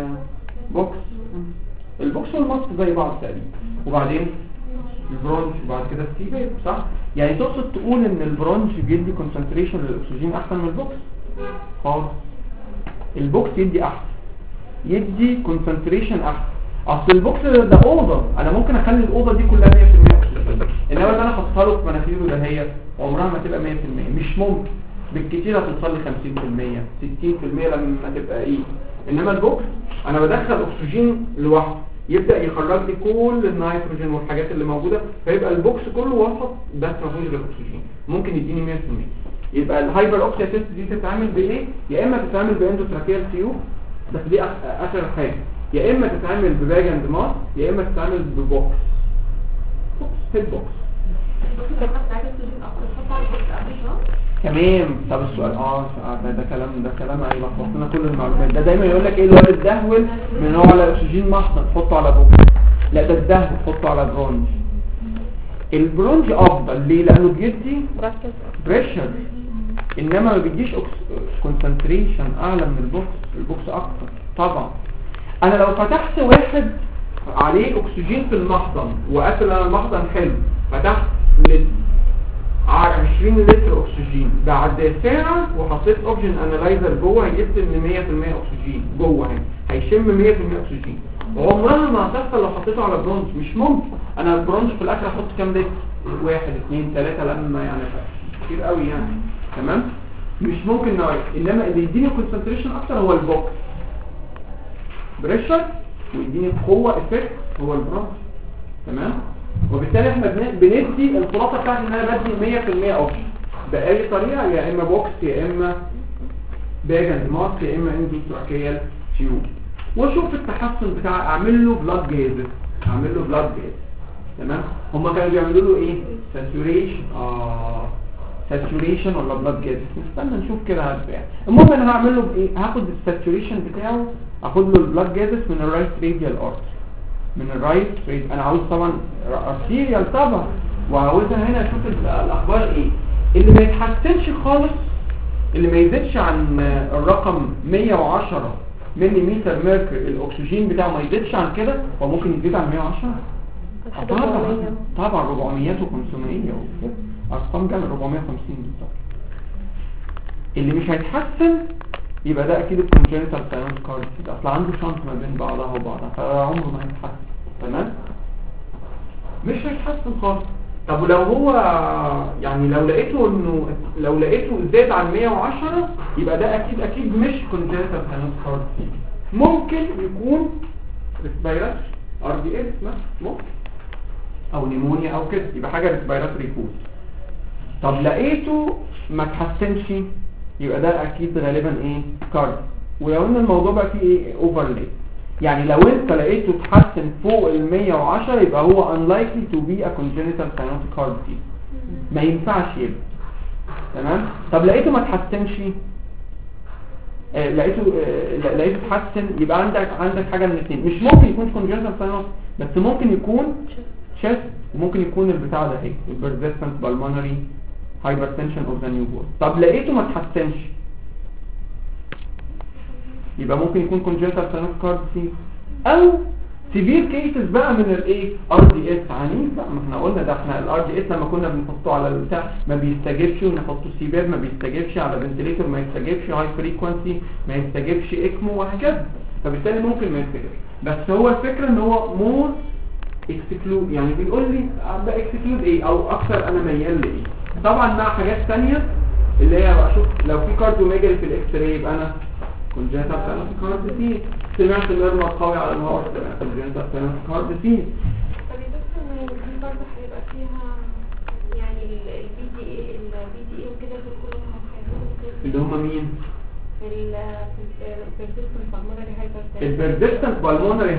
البوكس والماسك زي بعض تقريبا، وبعدين البرونج، وبعد كده السي. صح؟ يعني تقصد تقول ان البرونج بيدي كونسنتريشن للاكسجين احسن من البوكس؟ خالص. البوكس يدي احسن، يدي كونسنتريشن احسن. اصل البوكس ده اوضه، انا ممكن اخلي الاوضه دي كلها 100% اكسجين، انما اللي انا حاططها له في مناخيره ده هي عمرها ما تبقى 100%. مش ممكن، بالكتير هتوصل ل 50%، 60% لما تبقى ايه. انما البوكس انا بدخل اكسجين لوحده، يبدا يخرج لي كل النيتروجين والحاجات اللي موجوده، فيبقى البوكس كله وسط بس ما فيهوش غير اكسجين، ممكن يديني 100%. يبقى الهايبر اوكسيا تيست دي تتعمل بايه؟ يا اما تتعمل باندوتراكيال تيوب، بس دي اخر حاجه، يا اما تتعمل بباج اند ماس، يا اما تتعمل ببوكس هيد بوكس. تمام. طب السؤال ده كلام هيلخبط لنا كل المعلومات. ده دايما يقول لك ايه الواد الدهول من هو على اكسجين محضر تحطه على بوكس، لا ده الدهول تحطه على برونج. البرونج افضل ليه؟ لانه بيدي مركز بريشر، انما ما بيديش كونسنتريشن اعلى من البوكس اكتر. طبعا انا لو فتحت واحد عليه اكسجين في المحضن وقفل انا المحضن حلو، فتحت 20 لتر اكسجين، بعد ساعه وحطيت اوكسجين انالايزر جوه هيجيب لي 100% اكسجين جوه هنا، هيشم 100% اكسجين. وعمرها ما هتحصل لو حطيته على برونز، مش ممكن. انا البرونز في الاخر احط كام لتر؟ 1 2 3 لما يعني كتير قوي يعني، تمام؟ مش ممكن نوعي. انما اللي يديني كونسنتريشن اكتر هو البوكس بريشر، ويديني قوه افكت هو البرونز، تمام؟ وبالتالي احنا بندي الخلاصه بتاعتي ان انا بدي 100% اوكسجين باي طريقه، يا اما بوكس يا اما باجند ماسك يا اما اندوتراكيال تيوب، واشوف التحسن بتاع اعمل له بلاد جيز، تمام؟ هم كانوا بيعملوا له ايه؟ ساتوريشن ولا بلاد جيز، نستنى نشوف كده هتبقى. المهم انا هعمل له بايه؟ هاخد الساتوريشن بتاعه، اخد له البلاد جيز من الرايت راديال ارتري، من الرايت ريد. انا عاوز طبعا ارتيريال طبعا، وعاوزها هنا اشوف الاخبار ايه. اللي ما يتحسنش خالص، اللي ما يزيدش عن الرقم 110 ملم ميركوري، الاكسجين بتاعه ما يزيدش عن كده، هو ممكن يزيد عن 110 طبعا 400 و500 ارقام جامده، 450 بالظبط. اللي مش هيتحسن يبقى ده اكيد الكونجنتال ساينس كارد، اصل عنده شنط ما بين بعضها وبعضها، فعمره ما هيتحسن، تمام؟ مش هيتحسن خالص. طب ولو هو يعني لو لقيته زاد عن 110 يبقى ده اكيد مش كونجنتال ساينس كارد، ممكن يكون ريسبيراتوري RDS ممكن، او نيمونيا او كده، يبقى حاجه ريسبيراتوري كوز. طب لقيته ما تحسنش يبقى ده اكيد غالبا ايه؟ كارد. ولو ان الموضوع بقى فيه ايه؟ اوفرلي، يعني لو انت لقيته تحسن فوق ال 110 يبقى هو unlikely to be a congenital cyanotic heart disease، ما ينفعش يبقى، تمام؟ طب لقيته ما تحسنش، لقيته تحسن، يبقى عندك حاجه من الاثنين، مش ممكن يكون congenital cyanotic، بس ممكن يكون chest، وممكن يكون البتاع ده ايه؟ persistent pulmonary hypertension of the newborn. طب لقيته ما تحسنش يبقى ممكن يكون congenital cyanotic heart disease، او severe cases بقى من الايه؟ RDS عنيف بقى. ما احنا قلنا ده، احنا الRDS لما كنا بنحطه على البتاع ما بيستجيبش، ونحطه سيبير ما بيستجيبش، على فنتليتور ما يستجيبش، هاي فريكوانسي ما يستجيبش، اكمو وهكذا، فبالتالي ممكن ما يستجيبش. بس هو الفكره ان هو مور اكسكلود، يعني بيقول لي بقى اكسكلود ايه او اكثر انا ميال لايه. طبعا مع حاجات ثانيه اللي هي اشوف لو في كارديوميجالي في الاكس راي يبقى انا كونجنتال ساينوتيك هارت ديزيز، سمعت ميرمر قوي على الهارت كونجنتال ساينوتيك هارت ديزيز. طب يا دكتور ما دي برضه هيبقى فيها يعني البي دي اي وكده دول كلهم هيبقوا اللي هم مين؟ البيرسيستنت بالمونري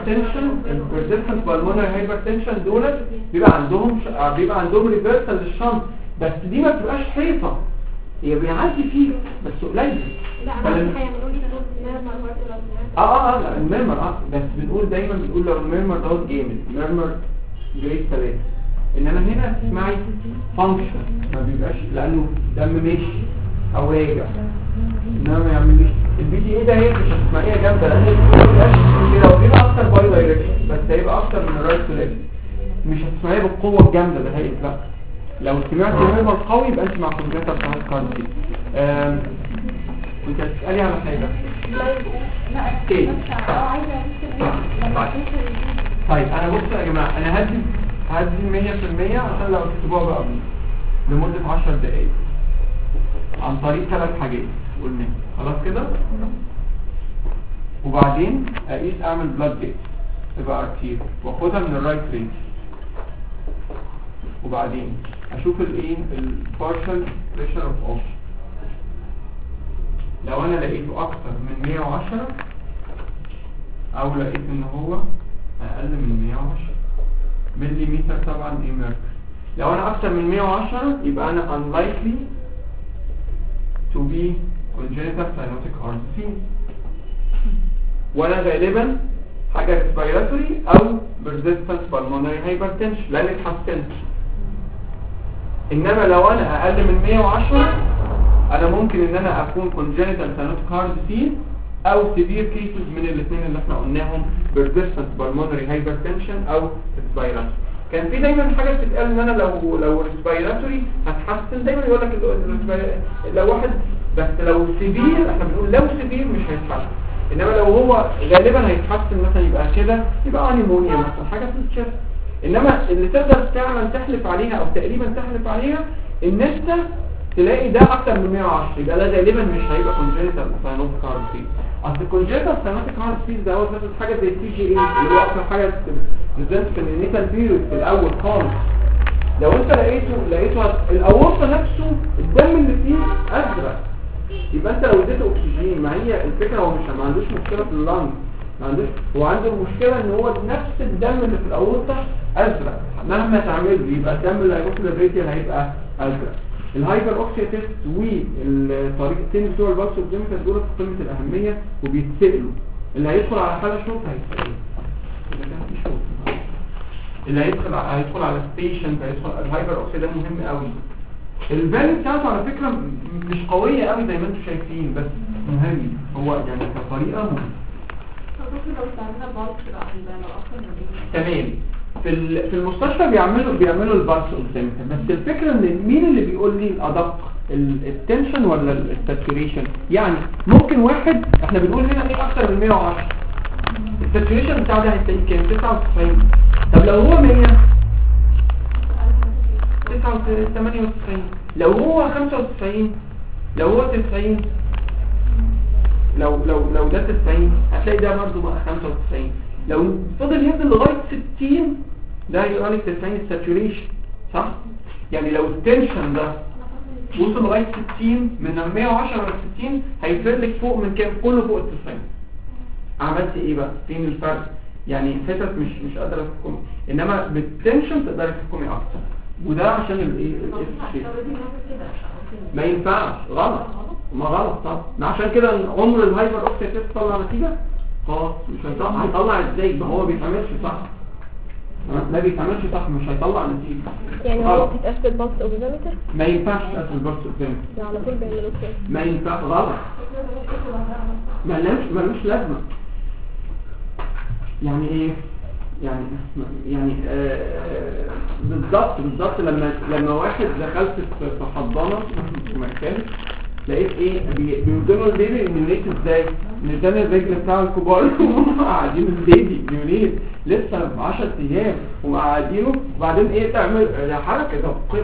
هايبرتنشن دول بيبقى عندهم ريفرسال للشنط، بس دي ما بتبقاش حيطه، هي بيعدي فيه بس قليل. لا انا هيعملوا لي صوت ميرمر برضه لو لا الميرمر بس دايما بنقول لو الميرمر دوت جامد، ميرمر جريد 3، انما هنا تسمعي فانكشن ما بيبقاش لانه دم ماشي او راجع، انما ما يعملش البي دي اي ده. هي مش هتسمعيها جامده لان لو بيبقى اكتر باي دايركشن، بس هيبقى اكتر من الرايت تو ليفت، مش هتسمعيها بالقوه الجامده ده. هي لا، لو سمعت ميرمر قوي يبقى انت مع كونجنتال ساينوتيك هارت ديزيز. كنت هتسالي على حاجه؟ طيب انا بصوا يا جماعه، انا هدي 100% عشان لو تكتبوها بقى لمده 10 دقائق عن طريق 3 حاجات قلنا خلاص كده. وبعدين اقيس اعمل بلاد جيت تبقى ارتير واخدها من الرايت رينج، وبعدين اشوف الايه البارشال بريشر اوف اوكسجين. لو انا لقيته اكتر من 110 او لقيت ان هو اقل من 110 مليمتر طبعا ايه ميركوري. لو انا اكتر من 110 يبقى انا unlikely to be congenital cyanotic heart disease، ولا غالبا حاجه respiratory او persistent pulmonary hypertension لان اتحسنت. انما لو انا اقل من 110 انا ممكن ان انا اكون congenital cyanotic heart disease او severe cases من الاثنين اللي احنا قلناهم persistent pulmonary hypertension او respiratory. كان في دايما حاجه بتتقال ان انا لو respiratory هتحسن، دايما يقول لك لو واحد بس لو severe احنا بنقول لو severe مش هيتحسن، انما لو هو غالبا هيتحسن مثلا يبقى كده يبقى نيمونيا مثلا حاجه في الشرق. انما اللي تقدر فعلا تحلف عليها او تقريبا تحلف عليها ان انت تلاقي ده اكتر من 110 يبقى ده غالبا مش هيبقى congenital cyanotic heart disease. اصل congenital cyanotic heart disease ده هو مثلا حاجه زي CGA اللي هو اكتر حاجه بالذات في النيتال بيريود في الاول خالص. لو انت لقيته الاورطه نفسه الدم اللي فيه ازرق، يبقى انت لو اديته اكسجين، ما هي الفكره هو مش ما عندوش مشكله في اللنج، ما عندوش، هو عنده المشكله ان هو نفس الدم اللي في الاورطه ازرق، مهما تعمل يبقى الدم اللي هيروح للريتيال هيبقى ازرق. الهايبر اوكسيا تيست والطريقتين بتوع البلس اوكسيمتر دول في قمه الاهميه وبيتسالوا. اللي هيدخل على حاله شوط هيتسال اذا كان في شوط، اللي هيدخل على ستيشن هيدخل. الهايبر اوكسيا ده مهم قوي. الفاليو بتاعته على فكره مش قويه قوي زي ما انتم شايفين، بس مهم هو يعني كطريقه مهمه. لو استعملنا بالس بقى لو اكتر من تمام. في المستشفى بيعملوا البلس اوكسيمتر، بس الفكره ان مين اللي بيقول لي الادق التنشن ولا الساتوريشن؟ يعني ممكن واحد احنا بنقول هنا ايه اكتر من 110 الساتوريشن بتاعه ده هيتلاقيه كام 99. طب لو هو 100 98، لو هو 95، لو هو 90، لو ده 90 هتلاقي ده برضه بقى 95. لو فضل ينزل لغايه 60 ده هيبقى لك 90 الساتوريشن صح؟ يعني لو التنشن ده وصل لغايه 60 من 110 ل 60 هيفرق لك فوق من كام؟ كله فوق ال 90. عملت ايه بقى؟ فين الفرق؟ يعني حتت مش قادره تحكمي، انما بالتنشن تقدري تحكمي اكتر، وده عشان الايه ما ينفعش، غلط، ما غلط طبعا. عشان كده عمر الهايبر اوكسيا تيست طلع نتيجه خلاص مش هيطلع ازاي؟ ما هو بيتعملش صح، ما بيتعملش صح مش هيطلع نتيجه. يعني هو بتتقاس بالبلس اوكسيمتر؟ ما ينفعش تقاس بالبلس اوكسيمتر، ده على طول بيعملوا كده. ما ينفع، غلط، ملوش لازمه. يعني ايه؟ يعني بالظبط لما واحد دخلت في حضانه في مكان لقيت ايه بيوزنوا البيبي يمينيت ازاي؟ ميزان الرجل بتاع الكبار قاعدين البيبي يمينيت لسه 10 ايام وقاعدينه، وبعدين ايه تعمل حركه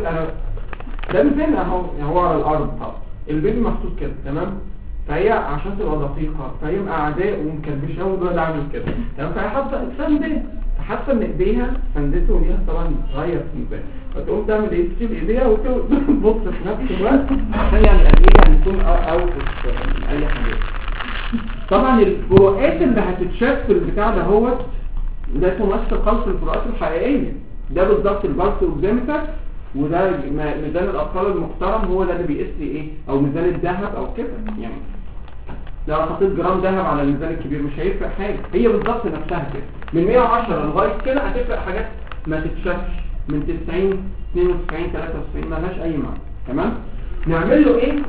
ده مثال اهو هو على الارض طبعا البيبي محطوط كده تمام، فهي عشان تبقى دقيقه فهي مقعداه ومكربشه والواد عامل كده تمام، فهي حاطه سندت فحاسه ان ايديها سندته وليها طبعا غير في الميزان، فتقوم تعمل ايه؟ تسيب ايديها وتبص في نفس الوقت عشان يعني قد ايه يعني تكون اوت اي حاجه. طبعا الفروقات اللي هتتشاف في البتاع ده هو ده تمثل خلص الفروقات الحقيقيه، ده بالظبط البلس اوكسيمتر، وده ميزان الاطفال المحترم هو ده اللي بيقيس لي ايه، او ميزان الذهب او كده. يعني لو حطيت جرام ذهب على الميزان الكبير مش هيفرق حاجه، هي بالظبط نفسها كده من 110 لغايه كده هتفرق حاجات ما تتشافش من 90 92 93 مالهاش اي معنى. تمام. نعمل له ايه؟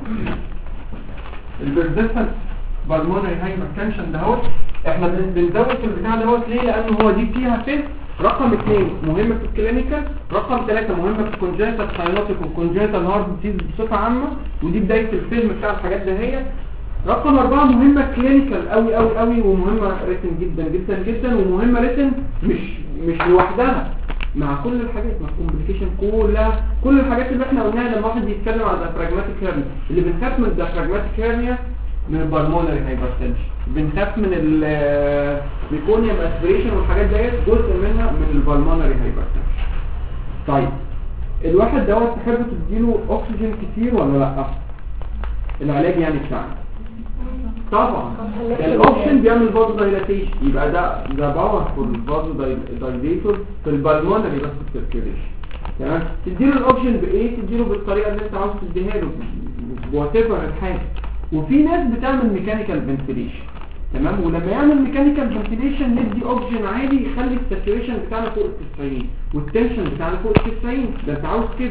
البرزيستنت بالمونري هايبرتنشن دهوت احنا بنزود في البتاع دهوت ليه؟ لانه هو دي فيها فهم رقم 2 مهم في الكلينيكال، رقم 3 مهم في الكونجنتال ساينوتيك والكونجنتال هارت ديزيز بصفه عامه، ودي بدايه الفيلم بتاع الحاجات ده. هي رقم 4 مهمه كلينيكال قوي قوي قوي، ومهمه ريتن جدا جدا جدا، ومهمه ريتن مش لوحدها مع كل الحاجات، مع الكومبليكيشن كلها، كل الحاجات اللي احنا قلناها. لما واحد يتكلم على الديافراجماتيك هيرنيا، اللي بنخاف من الديافراجماتيك هيرنيا من البلمونري هايبرتنشن، بنخاف من الميكونيوم اسبريشن والحاجات ديت جزء منها من البلمونري هايبرتنشن. طيب الواحد دوت تحب تديله اكسجين كتير ولا لا؟ العلاج يعني بتاعنا طبعا الاوبشن بيعمل فازو دايلاتيشن، يبقى ده باورفول فازو دايليتور في البلمونري بس السيركيوليشن. تمام. تديله الاوبشن بايه؟ تديله بالطريقه اللي انت عاوز تديها له وات ايفر الحاجه. وفي ناس بتعمل ميكانيكال فنتيليشن تمام، ولما يعمل ميكانيكال فنتيليشن ندي اوبشن عالي يخلي الساتوريشن بتاعنا فوق ال 90 والتنشن بتاعنا فوق ال 90، ده انت عاوز كده.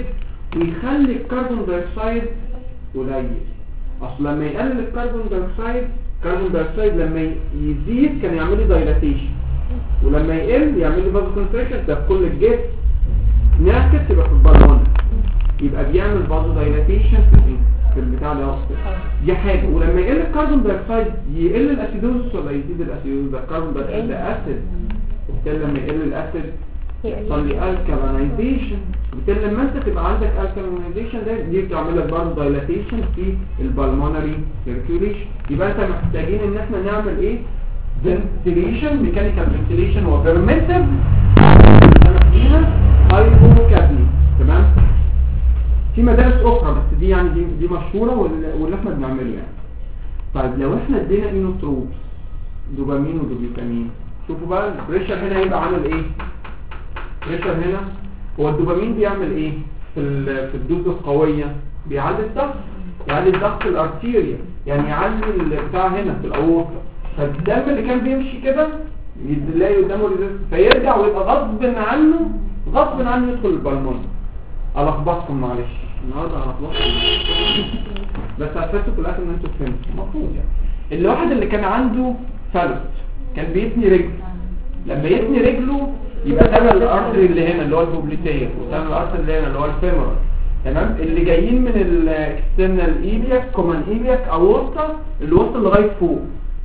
ويخلي الكربون دايوكسيد قليل. اصل لما يقلل الكربون دايوكسيد لما يزيد كان يعمل لي دايلاتيشن، ولما يقل يعمل لي فازو كونستريكشن. ده في كل الجسم نعكس يبقى في البالون، يبقى بيعمل فازو دايلاتيشن في البتاع ده دي حاجه. ولما يقل الكربون دايوكسيد يقل الاسيدوز ولا يزيد الاسيدوز؟ ده الكربون دايوكسيد ده اسيد، وبالتالي لما يقل الاسيد يحصل لي الكالينايزيشن. وبالتالي لما انت تبقى عندك الكالينايزيشن ده دي بتعمل لك برضه دايلاتيشن في البالمونري سيركيوليشن. يبقى انت محتاجين ان احنا نعمل ايه؟ فنتيليشن، ميكانيكال فنتيليشن وبرميتيف هنا هايبوكابني. تمام. في مدارس اخرى بس دي يعني دي مشهوره واللي احنا بنعمله يعني. طيب لو احنا ادينا اينوتروبس دوبامين ودوبامين، شوفوا بقى البريشر هنا هيبقى عامل ايه؟ البريشر هنا هو الدوبامين بيعمل ايه في الدوز القويه؟ بيعلي الضغط، يعلي الضغط الارتيريا، يعني يعلي البتاع هنا في الاورطه. فالدم اللي كان بيمشي كده يلاقي قدامه ريزيست، فيرجع ويبقى غصب عنه يدخل البلمون. الخبطكم معلش النهارده هلخبطكم بس هتحسوا في الاخر ان انتوا فهمتوا المفروض يعني. الواحد اللي كان عنده فلت كان بيتني رجله، لما يتني رجله يبقى تابع الارتري اللي هنا اللي هو البوبليتير، وتابع الارتري اللي هنا اللي هو الفيمورال. تمام. اللي جايين من الاكسترنال ايلياك كومان ايلياك اورطه اللي وصل لغايه فوق،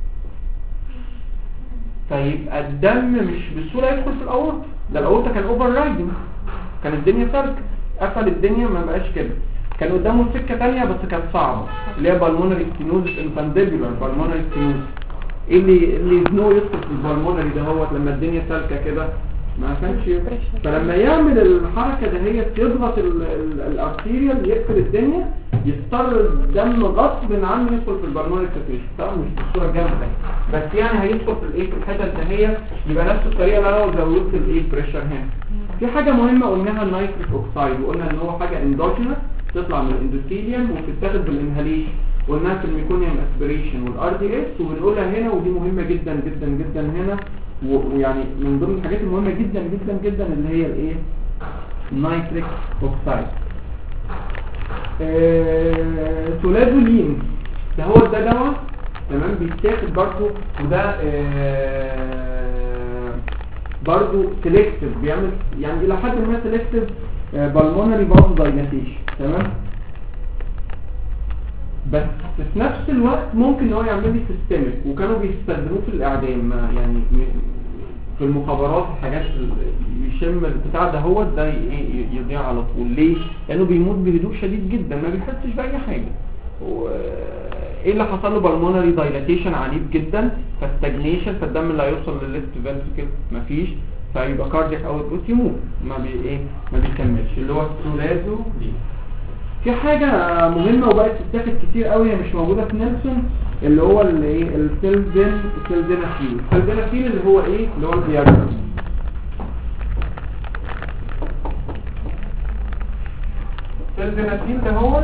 فيبقى الدم مش بسهوله يدخل في الاورطه. ده الاورطه كان اوفر رايدنج، كان الدنيا سالكه، قفل الدنيا ما بقاش كده. كان قدامه سكه ثانيه بس كانت صعبه اللي هي بالمونري ستينوز انفانديبولار بالمونري ستينوز. ايه اللي يزنوه يدخل في البالمونري ده هو لما الدنيا سالكه كده ما كانش. فلما يعمل الحركه ده هي يضغط الارتيريال يقفل الدنيا، يضطر الدم غصب عنه يدخل في البالمونري سيركيوليشن. طبعا مش بصوره جامده بس يعني هيدخل في الايه في الحته ده هي، يبقى نفس الطريقه اللي انا زودت الايه بريشر هنا. في حاجه مهمه قلناها النيتريك اوكسايد، وقلنا ان هو حاجه اندوجينس تطلع من الاندوثيليوم وبتتاخد بالانهاليشن، قلناها في الميكونيوم اسبريشن والار دي اس، وبنقولها هنا ودي مهمه جدا جدا جدا هنا. ويعني من ضمن الحاجات المهمه جدا جدا جدا اللي هي الايه؟ النيتريك اوكسايد. سولازولين ده هو ده دواء تمام بيتاخد برضو، وده برضو سيلكتيف، بيعمل يعني الى حد ما سيلكتيف بالمونري برضو دايلاتيشن. تمام. بس في نفس الوقت ممكن ان هو يعمل لي سيستميك، وكانوا بيستخدموه في الاعدام يعني في المخابرات الحاجات يشم البتاع ده هو ده يضيع على طول. ليه؟ لانه بيموت بهدوء شديد جدا ما بيحسش باي حاجه. ايه اللي حصل له؟ بالمونري دايلاتيشن عنيف جدا، فاستجنيشن، فالدم اللي هيوصل للليفت فنتريكل مفيش، فيبقى كاردياك اوتبوت يموت، ما بيكملش اللي هو السولازولين. في حاجه مهمه وبقت تتاخد كتير قوي هي مش موجوده في نيلسون، اللي هو الايه؟ السلدينافيل. السلدينافيل اللي هو ايه؟ اللي هو الفياجرا. السلدينافيل ده هو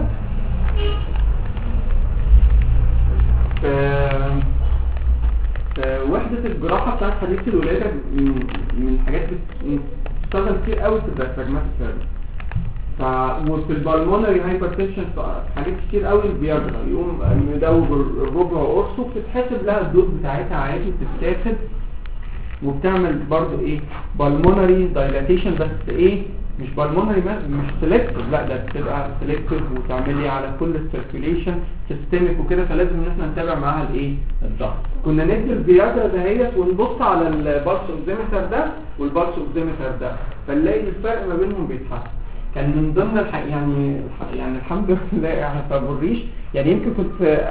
وحدة الجراحة بتاعت حديث الولادة من الحاجات بتستخدم كتير قوي في الديافراجماتيك ثيرابي. وفي البالمونري هايبرتنشن حاجات كتير قوي الفياجرا يقوم مدوب الربع وقرصه، بتتحسب لها الدوز بتاعتها عادي بتتاخد، وبتعمل برضو ايه؟ بالمونري دايلاتيشن. بس ايه؟ مش بالمونري مش سيلكتيف، لا ده بتبقى سيلكتيف وتعملي على كل السيركيوليشن سيستميك وكده، فلازم ان احنا نتابع معاها الايه؟ الضغط. كنا ندي الفياجرا دهيت ونبص على البالس اوكسيمتر ده والبالس اوكسيمتر ده، فنلاقي الفرق ما بينهم بيتحسن. كان من ضمن يعني الحمد لله يعني فبوريش يعني يمكن كنت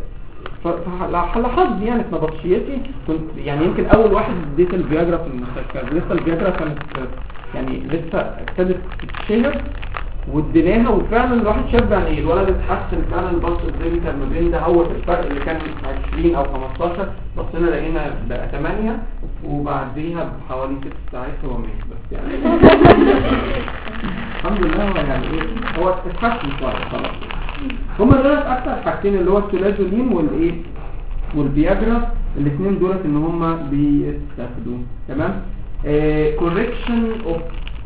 حظي يعني في نبطشيتي كنت يعني يمكن اول واحد اديت الفياجرا في المستشفى. لسه الفياجرا كانت يعني لسه ابتدت تتشهر واديناها، وفعلا الواحد شاف يعني الولد اتحسن فعلا. البلس اوكسيمتر ما بين ده هو الفرق اللي كان 20 او 15 بصينا لقينا بقى 8، وبعديها بحوالي 6 ساعات هو مات. بس يعني الحمد لله هو يعني ايه؟ هو اتحسن شويه خلاص. هما دول اكتر حاجتين اللي هو السولازولين والايه؟ والفياجرا. الاثنين دولت ان هما بيستخدموا. تمام. correction of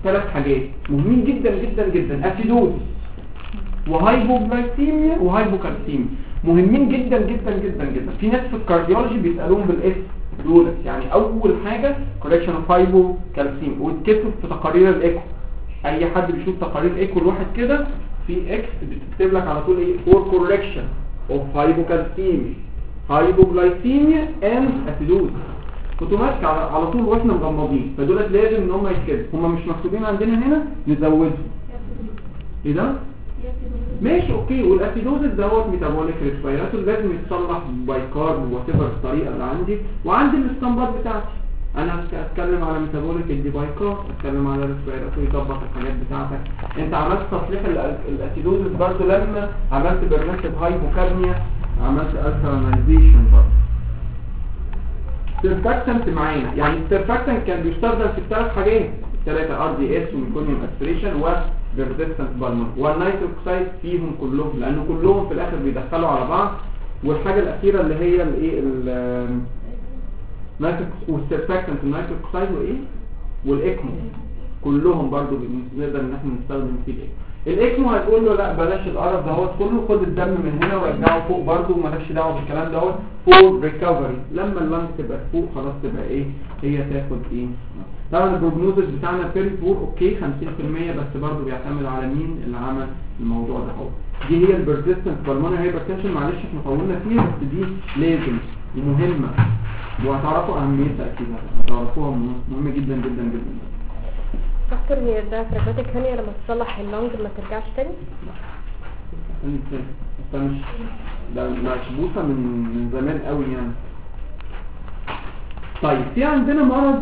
ثلاث حاجات مهمين جدا جدا جدا، اسيدوز وهايبوجلايسيميا وهايبوكالسيميا، مهمين جدا جدا جدا جدا. في ناس في الكارديولوجي بيسالوهم بالاسم دولت، يعني اول حاجه كوركشن اوف هايبوكالسيميا، وتكتب في تقارير الايكو. اي حد بيشوف تقارير الايكو الواحد كده في اكس بتكتب لك على طول ايه؟ فور كوركشن اوف هايبوكالسيميا هايبوجلايسيميا اند اسيدوز، اوتوماتيك على طول واحنا مغمضين. فدولت لازم ان هم يتكتبوا، هم مش مكتوبين عندنا هنا نزودهم. ايه ده؟ ماشي اوكي. والاسيدوزس دوت ميتابوليك ريسبيراتور لازم يتصلح بايكارب واتيفر الطريقه اللي عندي، وعندي الاستنباط بتاعتي انا اتكلم على ميتابوليك ادي بايكارب، اتكلم على ريسبيراتور يظبط الحاجات بتاعتك. انت عملت تصليح الاسيدوزس برضه لما عملت برنامج هايبوكارميا، عملت الكالينايزيشن برضه. سيرفاكتنت معانا، يعني السيرفاكتنت كان بيستخدم في الثلاث حاجات، الثلاثه ار دي اس وميكونيوم اسبريشن وبيرزيستنت بالمون، والنيتروك اوكسايد فيهم كلهم لانه كلهم في الاخر بيدخلوا على بعض. والحاجه الاخيره اللي هي الايه النيتروك والسيرفاكتنت النيتروك اوكسايد وايه والاكمو، كلهم برضو نقدر ان احنا نستخدم فيه الاكمو. هتقول له لا بلاش القرف دهوت كله، خد الدم من هنا ورجعه فوق برضو، مالكش دعوه بالكلام دوت. فور ريكفري لما اللنج تبقى فوق خلاص تبقى ايه هي تاخد ايه. طبعا البروجنوزس بتاعنا فيري بور اوكي 50%، بس برضو بيعتمد على مين اللي عمل الموضوع ده. هو دي هي البرزيستنت بالمونري هايبرتنشن، معلش احنا طولنا فيها بس دي لازم ومهمه، وهتعرفوا اهميتها اكيد، هتعرفوها مهمه جدا جدا جدا. دكتور هي ده فرقات الثانيه لما تصلح اللنج ما ترجعش تاني؟ انت مش ده مشبوطه من زمان قوي يعني. طيب في عندنا مرض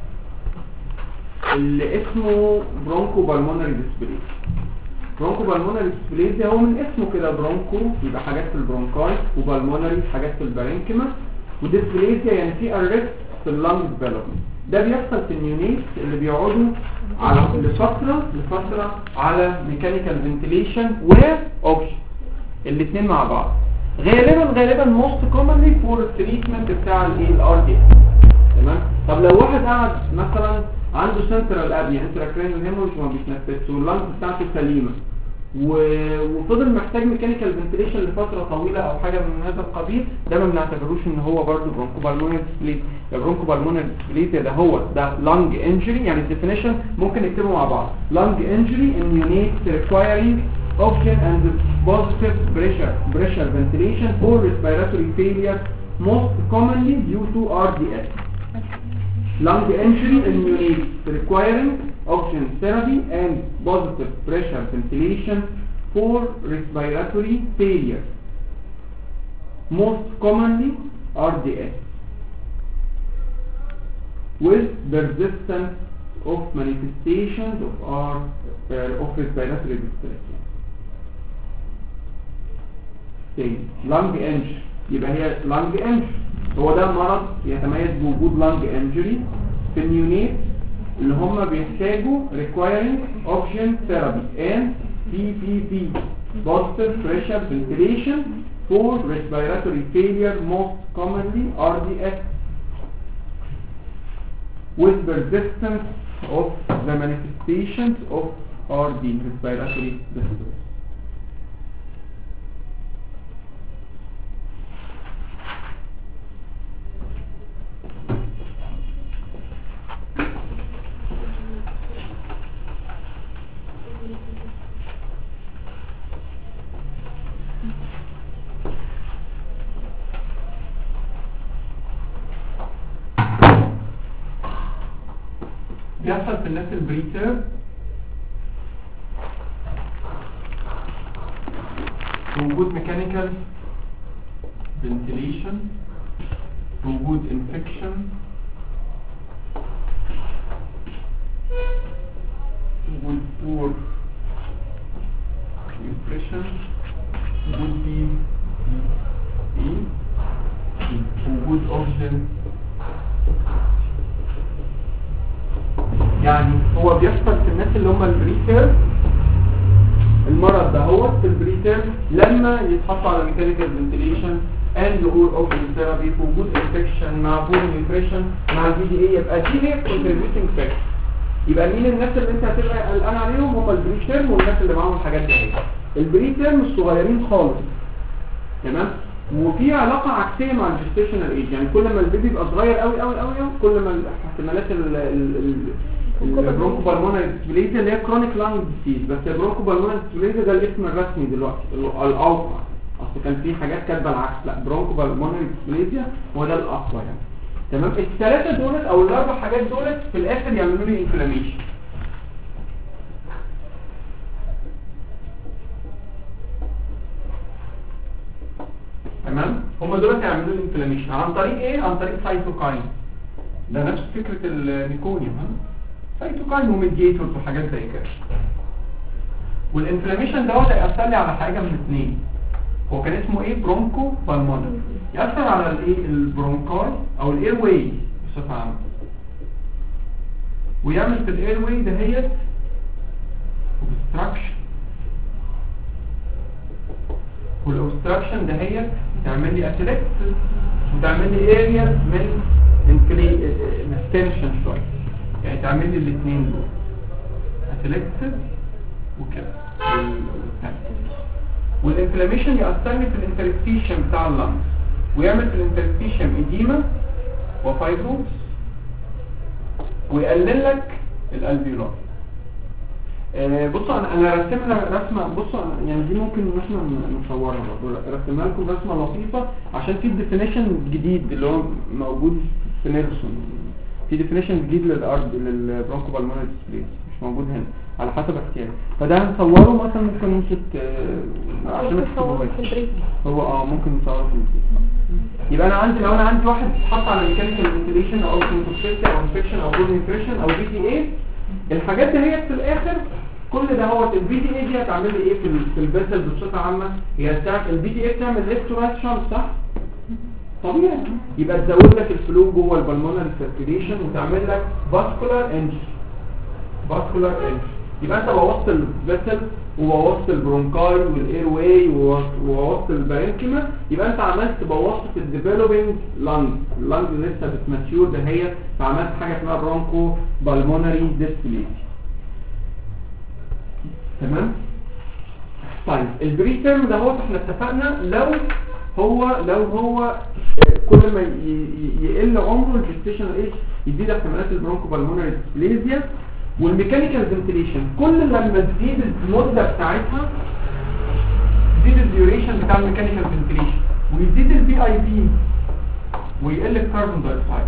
اللي اسمه برونكو بالمونري ديسبليزيا. برونكو بالمونري ديسبليزيا هو من اسمه كده، برونكو يبقى حاجات في البرونكاي، وبالمونري حاجات في البارينكيما، وديسبليزيا يعني في ارست في اللنج ديفلوبمنت. ده بيحصل في النيونيت اللي بيقعدوا على لفتره على ميكانيكال فنتيليشن واوكسجين الاثنين مع بعض. غالبا موست كومنلي فور التريتمنت بتاع الايه الار دي. تمام. طب لو واحد قاعد مثلا عنده سنترال ابنيا انتراكرينيال هيموريج وما بيتنفسش واللنج بتاعته سليمه وفضل محتاج ميكانيكال فنتيليشن لفتره طويله او حاجه من هذا القبيل، ده ما بنعتبروش ان هو برضه برونكو بالمونري ديسبليزيا. البرونكو بالمونري ديسبليزيا ده هو ده لانج انجري، يعني الديفينيشن ممكن نكتبه مع بعض. لانج انجري ان يونيت requiring oxygen and positive pressure ventilation for respiratory failure most commonly due to RDS. Lung injury in units requiring oxygen therapy and positive pressure ventilation for respiratory failure most commonly RDS with persistence of manifestations of respiratory distress. lung injury يبقى هي lung injury هو ده مرض يتميز بوجود lung injury في النيونيت اللي هم بيحتاجوا requiring oxygen therapy and PPV positive pressure ventilation for respiratory failure most commonly RDS with persistence of the manifestations of RD respiratory distress. بيحصل في الناس البريتر وجود ميكانيكال فنتيليشن، وجود انفكشن، وجود بور نيوتريشن، وجود بي وجود اوكسجين. يعني هو بيحصل في الناس اللي هم البريتير. المرض ده هو في البريتير لما يتحط على ميكانيكال فنتيليشن اند اور اوكسجين ثيرابي في وجود انفكشن مع بور نيوتريشن مع البي دي اي، يبقى دي هي كونتريبيوتنج فاكتور. يبقى مين الناس اللي انت هتبقى قلقان عليهم؟ هم البري تيرم والناس اللي معاهم الحاجات دي. البري تيرم الصغيرين خالص، تمام؟ وفي علاقه عكسيه مع الجستيشنال ايج، يعني كل ما البيبي يبقى صغير قوي قوي قوي كل ما احتمالات البرونكو بالمونري ديسبليزيا اللي هي كرونيك لانج ديسيز. بس البرونكو بالمونري ديسبليزيا ده الاسم الرسمي دلوقتي الاوقع، اصل كان في حاجات كاتبه العكس، لا برونكو بالمونري ديسبليزيا هو ده الاقوى يعني، تمام؟ الثلاثه دولت او الاربع حاجات دولت في الاخر يعملوا لي انفلاميشن. تمام؟ هم دولت هيعملوا لي انفلاميشن عن طريق ايه؟ عن طريق سايتوكاين. ده نفس فكره الميكونيوم، سايتوكاين وميدياتورز وحاجات زي كده. والانفلاميشن دوت هيأثر لي على حاجه من اثنين. هو كان اسمه ايه؟ برونكو بالمونري. يأثر على الايه؟ البرونكاي او الاير واي بصفه عامه، ويعمل في الاير واي دهيت اوبستراكشن، والاوبستراكشن دهيت تعمل لي اتلكسس وتعمل لي اريا من انستنشن شويه، يعني تعمل لي الاثنين دول اتلكسس وكده. والانفلاميشن يأثر لي في الانترستيشن بتاع اللنج، ويعمل في الانترستيشن اديما وفايبروس، ويقلل لك الالفيولار. بصوا انا رسمنا رسمه، بصوا يعني دي ممكن ان احنا نصورها برضه، رسمها لكم رسمه لطيفه عشان في ديفينيشن جديد اللي هو موجود في نيلسون، في ديفينيشن جديد للبرونكو بالمونري ديسبليز مش موجود هنا على حسب اختياري، فده هنصوره مثلا ممكن نمسك عشان ما تكتبوهاش. هو ممكن نصوره في البريك. يبقى انا عندي لو انا عندي واحد اتحط على ميكانيكال فنتيليشن او اوتوماتيك او انفكشن او بول انفكشن او بي تي اي، الحاجات دي هي في الاخر كل ده هو البي تي اي دي هتعمل لي ايه في البسل بصفه عامه؟ هي بتاعت البي تي اي بتعمل ليفت رايت شامب صح؟ طبيعي. يبقى تزود لك الفلو جوه البلمونري سيركيليشن وتعمل لك فاسكولار انجري. فاسكولار انجري يبقى انت بوظت البسل وبوظت البرونكاي والاير واي وبوظت البارينكيما، يبقى انت عملت بوظت في الديفلوبينج لانج، اللانج لسه بتماتيور ده هي، فعملت حاجه اسمها برونكو بالمونري ديسبليزيا. تمام؟ طيب البري تيرم ده هو احنا اتفقنا لو هو كل ما يقل عمره الجستيشنال ايج يزيد احتمالات البرونكو بالمونري ديسبليزيا. والميكانيكال فنتيليشن كل لما تزيد المده بتاعتها تزيد الديوريشن بتاع الميكانيكال فنتيليشن ويزيد البي اي بي ويقل الكربون دايوكسيد.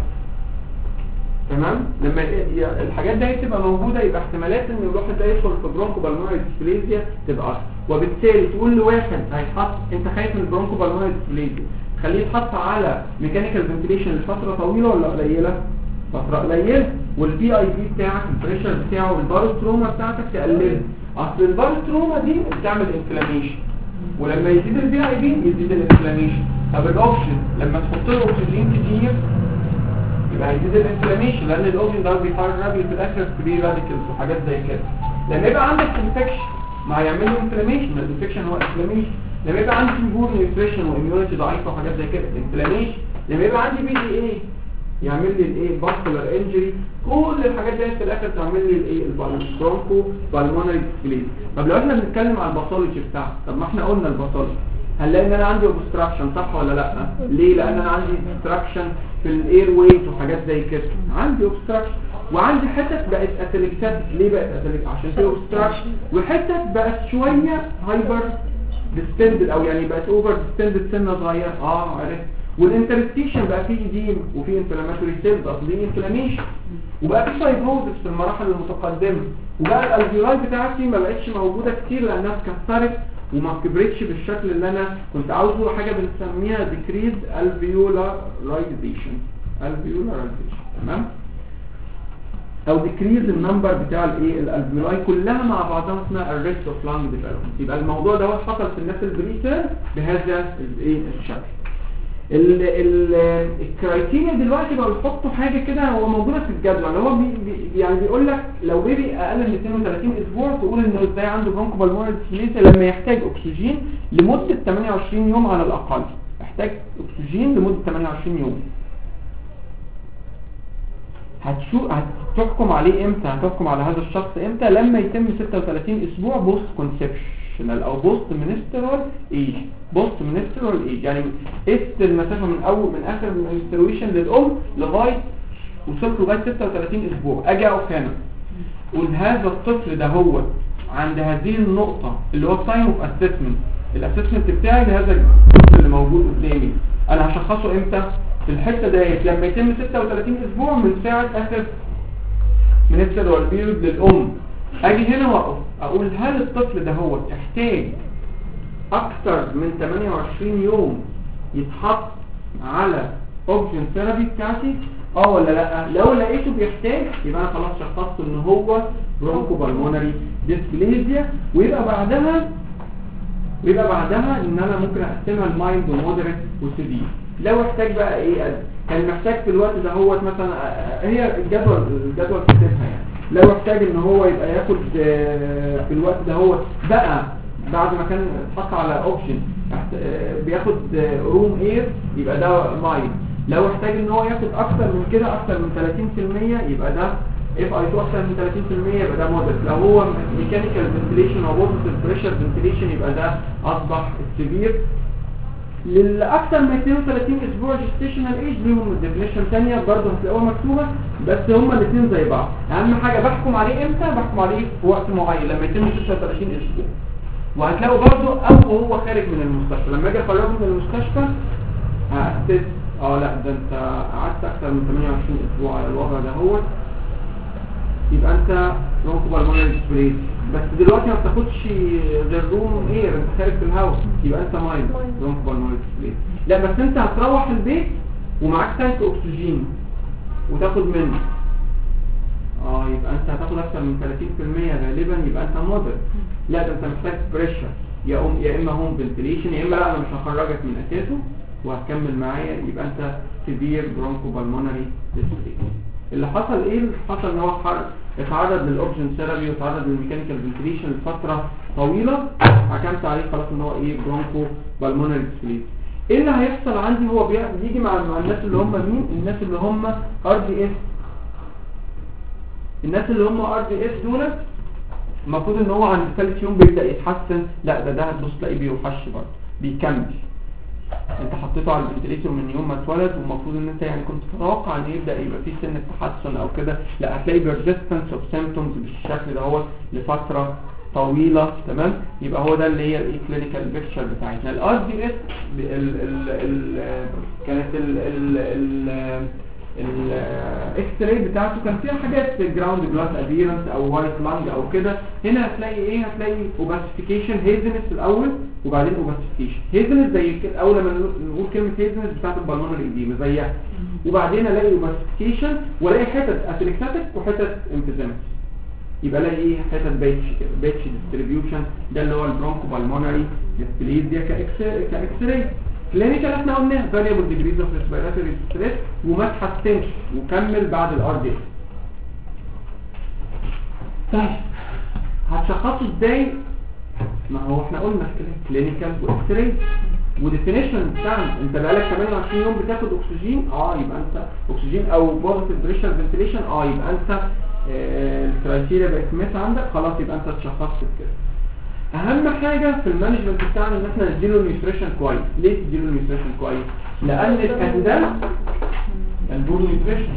تمام؟ لما الحاجات دي تبقى موجوده يبقى احتمالات ان الواحد ده يدخل في برونكو بالمونري ديسبليزيا تبقى اكتر، وبالتالي تقول لواحد هيتحط انت خايف من البرونكو بالمونري ديسبليزيا خليه يتحط على ميكانيكال فنتيليشن لفتره طويله ولا قليله؟ فتره قليله. والبي اي بي بتاعك البريشر بتاعه والباروستروما بتاعتك تقلل، اصل الباروستروما دي بتعمل انفلاميشن، ولما يزيد البي اي بي يزيد الانفلاميشن. طب الاوكسجين لما تحط له اكسجين كتير يبقى هيزيد الانفلاميشن، لان الاوكسجين ده بيفرغ في الاخر فري راديكلز وحاجات زي كده. لما يبقى عندك انفكشن ما هيعمل له انفلاميشن، الانفكشن هو انفلاميشن. لما يبقى عندي بور نيوتريشن واميونيتي ضعيفه وحاجات زي كده انفلاميشن. لما يبقى عندي بي دي اي يعمل لي الايه فاسكولار انجري. كل الحاجات دي في الاخر تعمل لي الايه البرونكو بالمونري ديسبليزيا. طب لو احنا بنتكلم على الباثولوجي بتاعها، طب ما احنا قلنا الباثولوجي هنلاقي ان انا عندي اوبستراكشن صح ولا لا؟ ليه؟ لان انا عندي اوبستراكشن في الاير ويز وحاجات زي كده، عندي اوبستراكشن وعندي حتت بقت اتلكتات. ليه بقت اتلكت؟ عشان في اوبستراكشن، وحتت بقت شويه هايبر ديستندد او يعني بقت اوفر ديستندد سنه صغيره. عرفت. والانترستيشن بقى فيه ايديم وفيه انفلاماتوري سيلز اصلي انفلاميشن، وبقى فيه فايبروزس في المراحل المتقدمه، وبقى الالفيولاي بتاعتي ما بقتش موجوده كتير لانها اتكسرت وما كبرتش بالشكل اللي انا كنت عاوزه. حاجه بنسميها ديكريز الفيولارايزيشن. تمام؟ او ديكريز النمبر بتاع الايه الالفيولاي كلها مع بعضها اسمها الريست اوف لانج ديفلوبمنت. يبقى الموضوع ده حصل في الناس البريتير بهذا الايه الشكل. الكرايتيريا دلوقتي بقوا يحطوا حاجه كده هو موجوده في الجدول، اللي هو يعني بيقول لك لو بيبي اقل من 32 اسبوع تقول انه ازاي عنده برونكو بالمونري ديسبليزيا لما يحتاج اكسجين لمده 28 يوم على الاقل. يحتاج اكسجين لمده 28 يوم. هتحكم عليه امتى؟ هتحكم على هذا الشخص امتى؟ لما يتم 36 اسبوع بوست كونسبشنال او بوست منسترال ايج. بوست منسترال ايج يعني قست المسافه من اخر المنسترويشن للام لغايه وصلت لغايه 36 اسبوع. اجي اقف هنا قول هذا الطفل ده هو عند هذه النقطه اللي هو تايم اوف اسسمنت، الاسسمنت بتاعي لهذا الطفل اللي موجود قدامي انا هشخصه امتى؟ في الحته ديت لما يتم 36 اسبوع من ساعه اخر منسترال بيريود للام. اجي هنا واقف اقول هل الطفل ده هو يحتاج اكتر من 28 يوم يتحط على اوبشن ثيرابي بتاعتي ولا لا؟ لو لقيته بيحتاج يبقى انا خلاص شخصت ان هو برونكو بالمونري ديسبليزيا، ويبقى بعدها ان انا ممكن اقسمها المايلد ومودريت وسيفير. لو احتاج بقى ايه كان محتاج في الوقت ده هو مثلا هي الجدول كاتبها يعني لو احتاج ان هو يبقى ياخد في الوقت ده هو بقى بعد ما كان اتحط على اوبشن بياخد روم اير يبقى ده مايلد. لو احتاج ان هو ياخد اكتر من كده اكتر من 30% يبقى ده اف اي 2 اكتر من 30% يبقى ده مودريت. لو هو ميكانيكال فنتيليشن او بوزيتيف بريشر فنتيليشن يبقى ده اصبح سيفير. للاكثر من 32 اسبوع جستيشنال ايج ليهم ديفينيشن ثانيه برضه هتلاقوها مكتوبه، بس هما الاثنين زي بعض. اهم حاجه بحكم عليه امتى؟ بحكم عليه في وقت معين لما يتم 36 اسبوع. وهتلاقوا برضه او هو خارج من المستشفى لما اجي اخرجه من المستشفى هأسس لا ده انت قعدت اكثر من 28 اسبوع على الوضع ده هو يبقى انت برونكو بالمونري ديسبليزيا. بس دلوقتي ما بتاخدش غير روم اير، انت خارج في الهواء يبقى انت مايلد برونكو بالمونري ديسبليزيا. لا بس انت هتروح البيت ومعاك تانك اكسجين وتاخد منه يبقى انت هتاخد اكثر من 30% غالبا يبقى انت مودر. لا ده انت محتاج بريشر يا اما هوم فنتيليشن يا اما لا انا مش هخرجك من اساسه وهتكمل معايا يبقى انت سيفير برونكو بالمونري ديسبليزيا. اللي حصل ايه؟ اللي حصل ان هو اتعرض للاوبشن ثيرابي واتعرض للميكانيكال فنتيليشن لفتره طويله، حكمت عليه خلاص ان هو برونكو بالمونري ديسبليزيا. ايه اللي هيحصل عندي؟ هو بيجي مع الناس اللي هم مين؟ الناس اللي هم ار دي اس. الناس اللي هم ار دي اس دول المفروض ان هو عند ثالث يوم بيبدا يتحسن. لا ده هتبص تلاقيه بيوحش برضه بيكمل. انت حطيته على الفنتليتور من يوم ما اتولد والمفروض ان انت يعني كنت تتوقع ان يبدا يبقى فيه سن تحسن او كده. لا هتلاقي persistence of symptoms بالشكل ده هو لفتره طويله. تمام؟ يبقى هو ده اللي هي الكلينيكال بيكتشر بتاعتنا. الار دي اس كانت الاكس راي بتاعته كان فيها حاجات جراوند جلاس اديرنس او وايت لانج او كده. هنا هتلاقي هتلاقي اوباسيفيكيشن هيزنس الاول وبعدين اوباسيفيكيشن. هيزنس زي كده اول لما نقول كلمه هيزنس بتاعت البالمونري ايديما زيها، وبعدين الاقي اوباسيفيكيشن والاقي حتت اتلكتاتيك وحتت امفيزيماتيك. يبقى الاقي حتت باتش ديستريبيوشن. ده اللي هو البرونكو بالمونري ديسبليزيا كاكس راي. كلينيكال احنا قلنا فاريبل ديجريز اوف ريسبيراتوري ستريس وما تحسنش وكمل بعد الار دي. طيب هتشخصه ازاي؟ ما هو احنا قلنا كلينيكال واكس راي وديفينيشن بتاعنا. انت بقالك 28 يوم بتاخد اكسجين يبقى انت اكسجين او بوزيتيف بريشر فنتيليشن يبقى انت الكرايتيريا بقت ميت عندك خلاص يبقى انت اتشخصت كده. اهم حاجه في المانجمنت بتاعنا ان احنا نديله نيوتريشن كويس. ليه تديله نيوتريشن كويس؟ لان الكانديدا البور نيوتريشن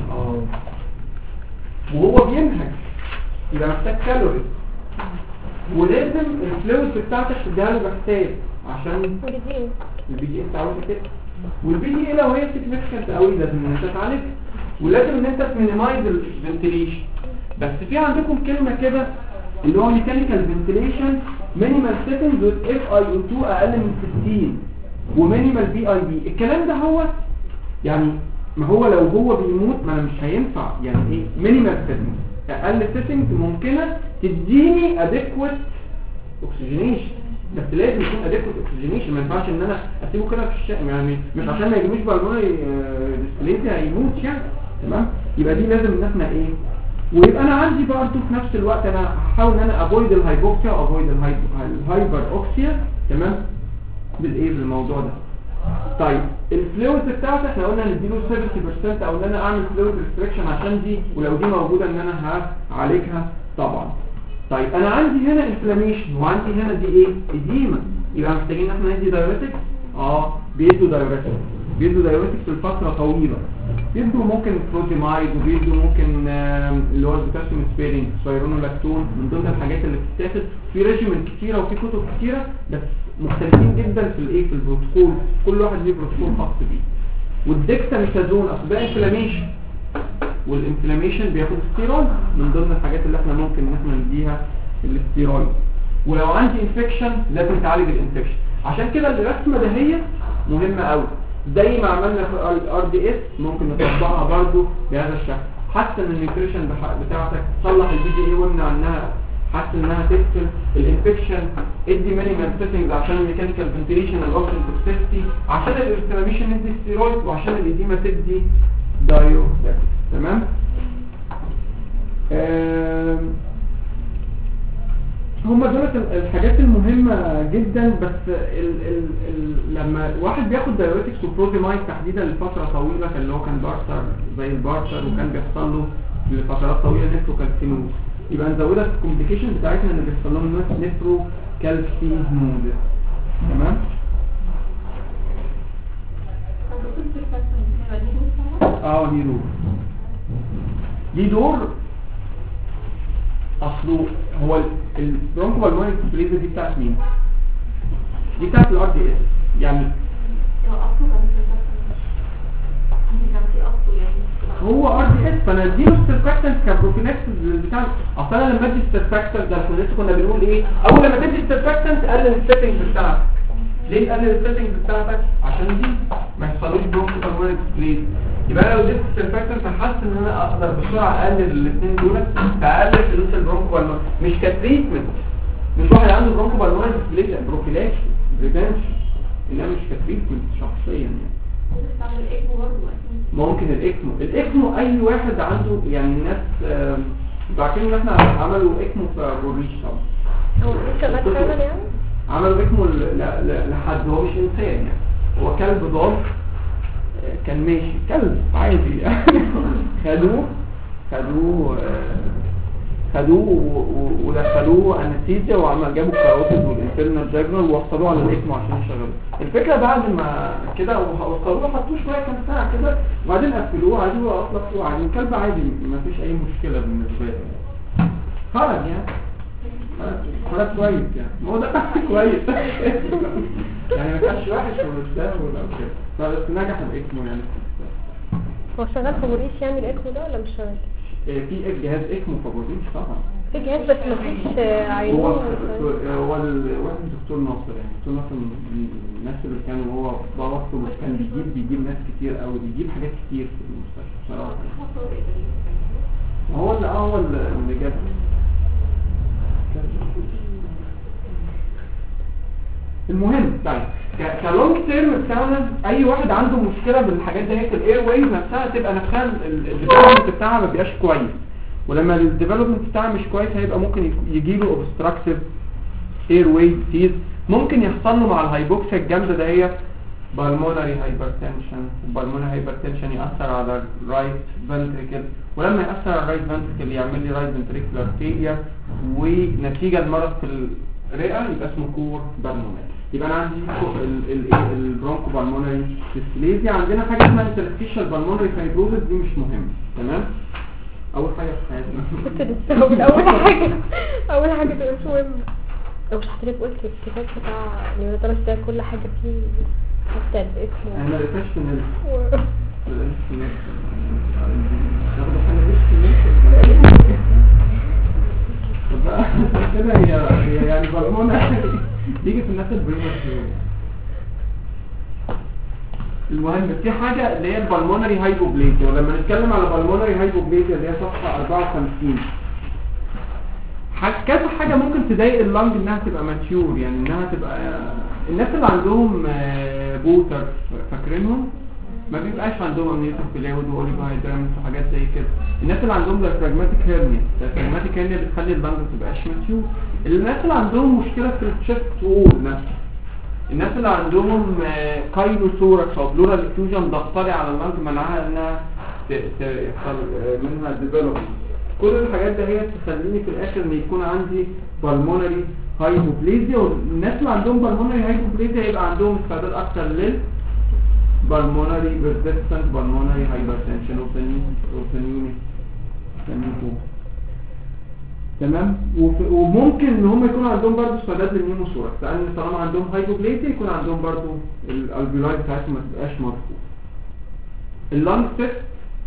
وهو بينهج يبقى محتاج كالوريز، ولازم الفلويد بتاعتك تديها له بحساب عشان البي دي انت عاوز كده. والبي دي لو هي سيجنيفيكانت قوي لازم ان انت تعالج، ولازم ان انت تمينيمايز الفنتيليشن. بس في عندكم كلمه كده اللي هو ميكانيكال فنتيليشن مينيمال سيتنجز وذ اف اي او 2 اقل من 60 ومينيمال بي اي بي. الكلام ده هو يعني ما هو لو هو بيموت ما انا مش هينفع يعني ايه مينيمال سيتنج اقل سيتنج ممكنه تديني اديكويت اوكسجينيشن. بس لازم يكون اديكويت اوكسجينيشن. ما ينفعش ان انا اسيبه كده في الشارع يعني مش عشان ما يجيبوش بالمونري ديسبليزيا هيموت يعني. تمام؟ يبقى دي لازم ان احنا ويبقى انا عندي برضه في نفس الوقت انا هحاول ان انا افويد الهايبوكسيا وافويد الهايبر اوكسيا. تمام؟ بالموضوع ده. طيب الفلويد بتاعته احنا قلنا نديله 70% او ان انا اعمل فلويد ريستريكشن عشان دي، ولو دي موجوده ان انا هعالجها طبعا. طيب انا عندي هنا انفلاميشن وعندي هنا دي ايه؟ اديما، يبقى محتاجين ان احنا ندي دايوريتكس. بيدوا دايوريتكس لفتره طويله، بيدوا ممكن بروتيمايد وبيدوا ممكن اللي هو البوتاسيوم سبيرنج سبايرونولاكتون من ضمن الحاجات اللي بتتاخد في ريجيمنت كتيره وفي كتب كتيره، بس مختلفين جدا في الايه، في البروتوكول، كل واحد ليه بروتوكول خاص بيه. والديكساميثازون اصل ده انفلاميشن، والانفلاميشن بياخد ستيرويد، من ضمن الحاجات اللي احنا ممكن ان احنا نديها الستيرويد. ولو عندي انفكشن لازم تعالج الانفكشن. عشان كده الرسمه ده هي مهمه قوي، زي ما عملنا في الار دي اس ممكن نطبقها برضو بهذا الشكل. حسن النيوتريشن بتاعتك، صلح البي دي اي وامنع انها حسن انها تقتل الانفكشن، ادي مينيمال سيتنجز عشان الميكانيكال فنتيليشن والاوكسجين توكسيستي، عشان الانفلاميشن ندي ستيرويد، وعشان الاديمه تدي دايوريتكس. تمام. هم دول الحاجات المهمة جدا. بس لما واحد بياخد دايوريتكس وبروتيمايد تحديدا لفترة طويلة، اللي هو كان بارتر زي البارتر وكان بيحصل له لفترات طويلة نيفروكالسينوز، يبقى نزودها في الكومبليكيشن بتاعتنا ان بيحصل لهم نيفروكالسينوز. تمام. دي دور اصله هو البرونكوبالمونري ديسبليزيا دي بتاعت مين؟ دي بتاعت الار دي اس. يعني هو ار دي اس، فانا اديله السيرفاكتنت كبروفيلاكسس بتاع. اصل انا لما ادي السيرفاكتنت ده احنا لسه كنا بنقول ايه؟ اول لما تدي السيرفاكتنت قلل السيتنج بتاعتك. ليه تقلل السيتنج بتاعتك؟ عشان دي ما يحصلوش برونكوبالمونري ديسبليزيا. يبقى انا لو اديت السيرفاكتنت هحس ان انا اقدر بسرعه اقلل الاثنين دول، فاقلل فلوس البرونكوبالمونري مش كتريتمنت. مش واحد عنده برونكوبالمونري ديسبليزيا بروفيلاكس بريفنشن، انما مش كتريتمنت شخصيا يعني. ممكن الاكمو اي واحد عنده، يعني الناس عارفين ان احنا عملوا اكمو في بوريش طبعا. هو شغال فعلا يعني؟ عملوا اكمو لحد هو مش انسان يعني، هو كلب ضال كان ماشي، كلب عادي يعني. خدوه ودخلوه انستيزيا وعمل جابوا الكاروتيد والانترنال جاجرال ووصلوه على الاكمو عشان يشغلوه. الفكره بعد ما كده وصلوه حطوه شويه كام ساعه كده وبعدين قفلوه عادي واطلقوه عادي. الكلب عادي ما فيش اي مشكله بالنسبه له، خرج يعني خرج كويس يعني. ما هو ده كويس يعني ما كانش وحش ولا كده، بس نجح الاكمو يعني. هو شغال في بوريش يعني الاكمو ده ولا مش شغال؟ في جهاز اكمو في بوريش طبعا، في جهاز بس مفيش عينين. هو واحد دكتور ناصر، يعني دكتور ناصر من الناس اللي كانوا هو ضغطه وكان بيجيب ناس كتير قوي، بيجيب حاجات كتير في المستشفى بصراحه. هو اللي جاب. المهم طيب كلونج تيرم بتاعنا اي واحد عنده مشكله بالحاجات دي، الاير ويز نفسها تبقى نفسها الديفلوبمنت بتاعها ما بيبقاش كويس، ولما الديفلوبمنت بتاعها مش كويس هيبقى ممكن يجي له اوبستراكتيف اير ويز ديز. ممكن يحصل له مع الهايبوكسيا الجامده ده هي بالمونري هايبرتنشن، والبالمونري هايبرتنشن ياثر على الرايت فنتريكل، ولما ياثر على الرايت فنتريكل يعمل لي رايت فنتريكولار فيلير، ونتيجه المرض في الرئه يبقى اسمه كور بالمونري. يبقى انا عندي البرونكو بالمونري ديسبليزيا. عندنا حاجه اسمها انترستيشال بالمونري فايبروزس، دي مش مهمه. تمام. اول حاجه في حياتنا اول حاجه تبقى مش مهمه. لو مش حضرتك قلت الكتاب بتاع نيوترال ده كل حاجه فيه حتى الاسم انا لقيتش من ناخد حاجه كده هي يعني بالمونري بيجي في الناس البريماتيور. المهم في حاجه اللي هي البالمونري هايبوبليزيا، ولما نتكلم على بالمونري هايبوبليزيا اللي هي صفحه 54 كذا حاجه ممكن تضايق اللنج انها تبقى ماتيور، يعني انها تبقى الناس اللي عندهم بوتر فاكرينهم ما بيبقاش عندهم امنيوتيك فلاويد واوليفوهيدرامس وحاجات زي كده. الناس اللي عندهم دايفراجماتيك هيرنيا، الدايفراجماتيك هيرنيا بتخلي اللنج ما تبقاش ماتيور. الناس اللي عندهم مشكله في الشيست وول نفسه الناس اللي عندهم كاينوثوركس او بلورال افيوجن ضغطري على اللنج منعها انها يحصل منها ديفلوبمنت. كل الحاجات ده هي تخليني في الاخر ان يكون عندي بالمونري هايبوبليزيا. والناس اللي عندهم بالمونري هايبوبليزيا يبقى عندهم استعداد اكتر لل بالمونري بيرسيستنت بالمونري هايبرتنشن وثانيوني. تمام. وممكن ان هم يكون عندهم برضه استعداد للنيموثوركس، لان طالما عندهم هايبوبليزيا يكون عندهم برضه الالفيولاي بتاعتهم ما تبقاش مرفوعه. اللانج سيست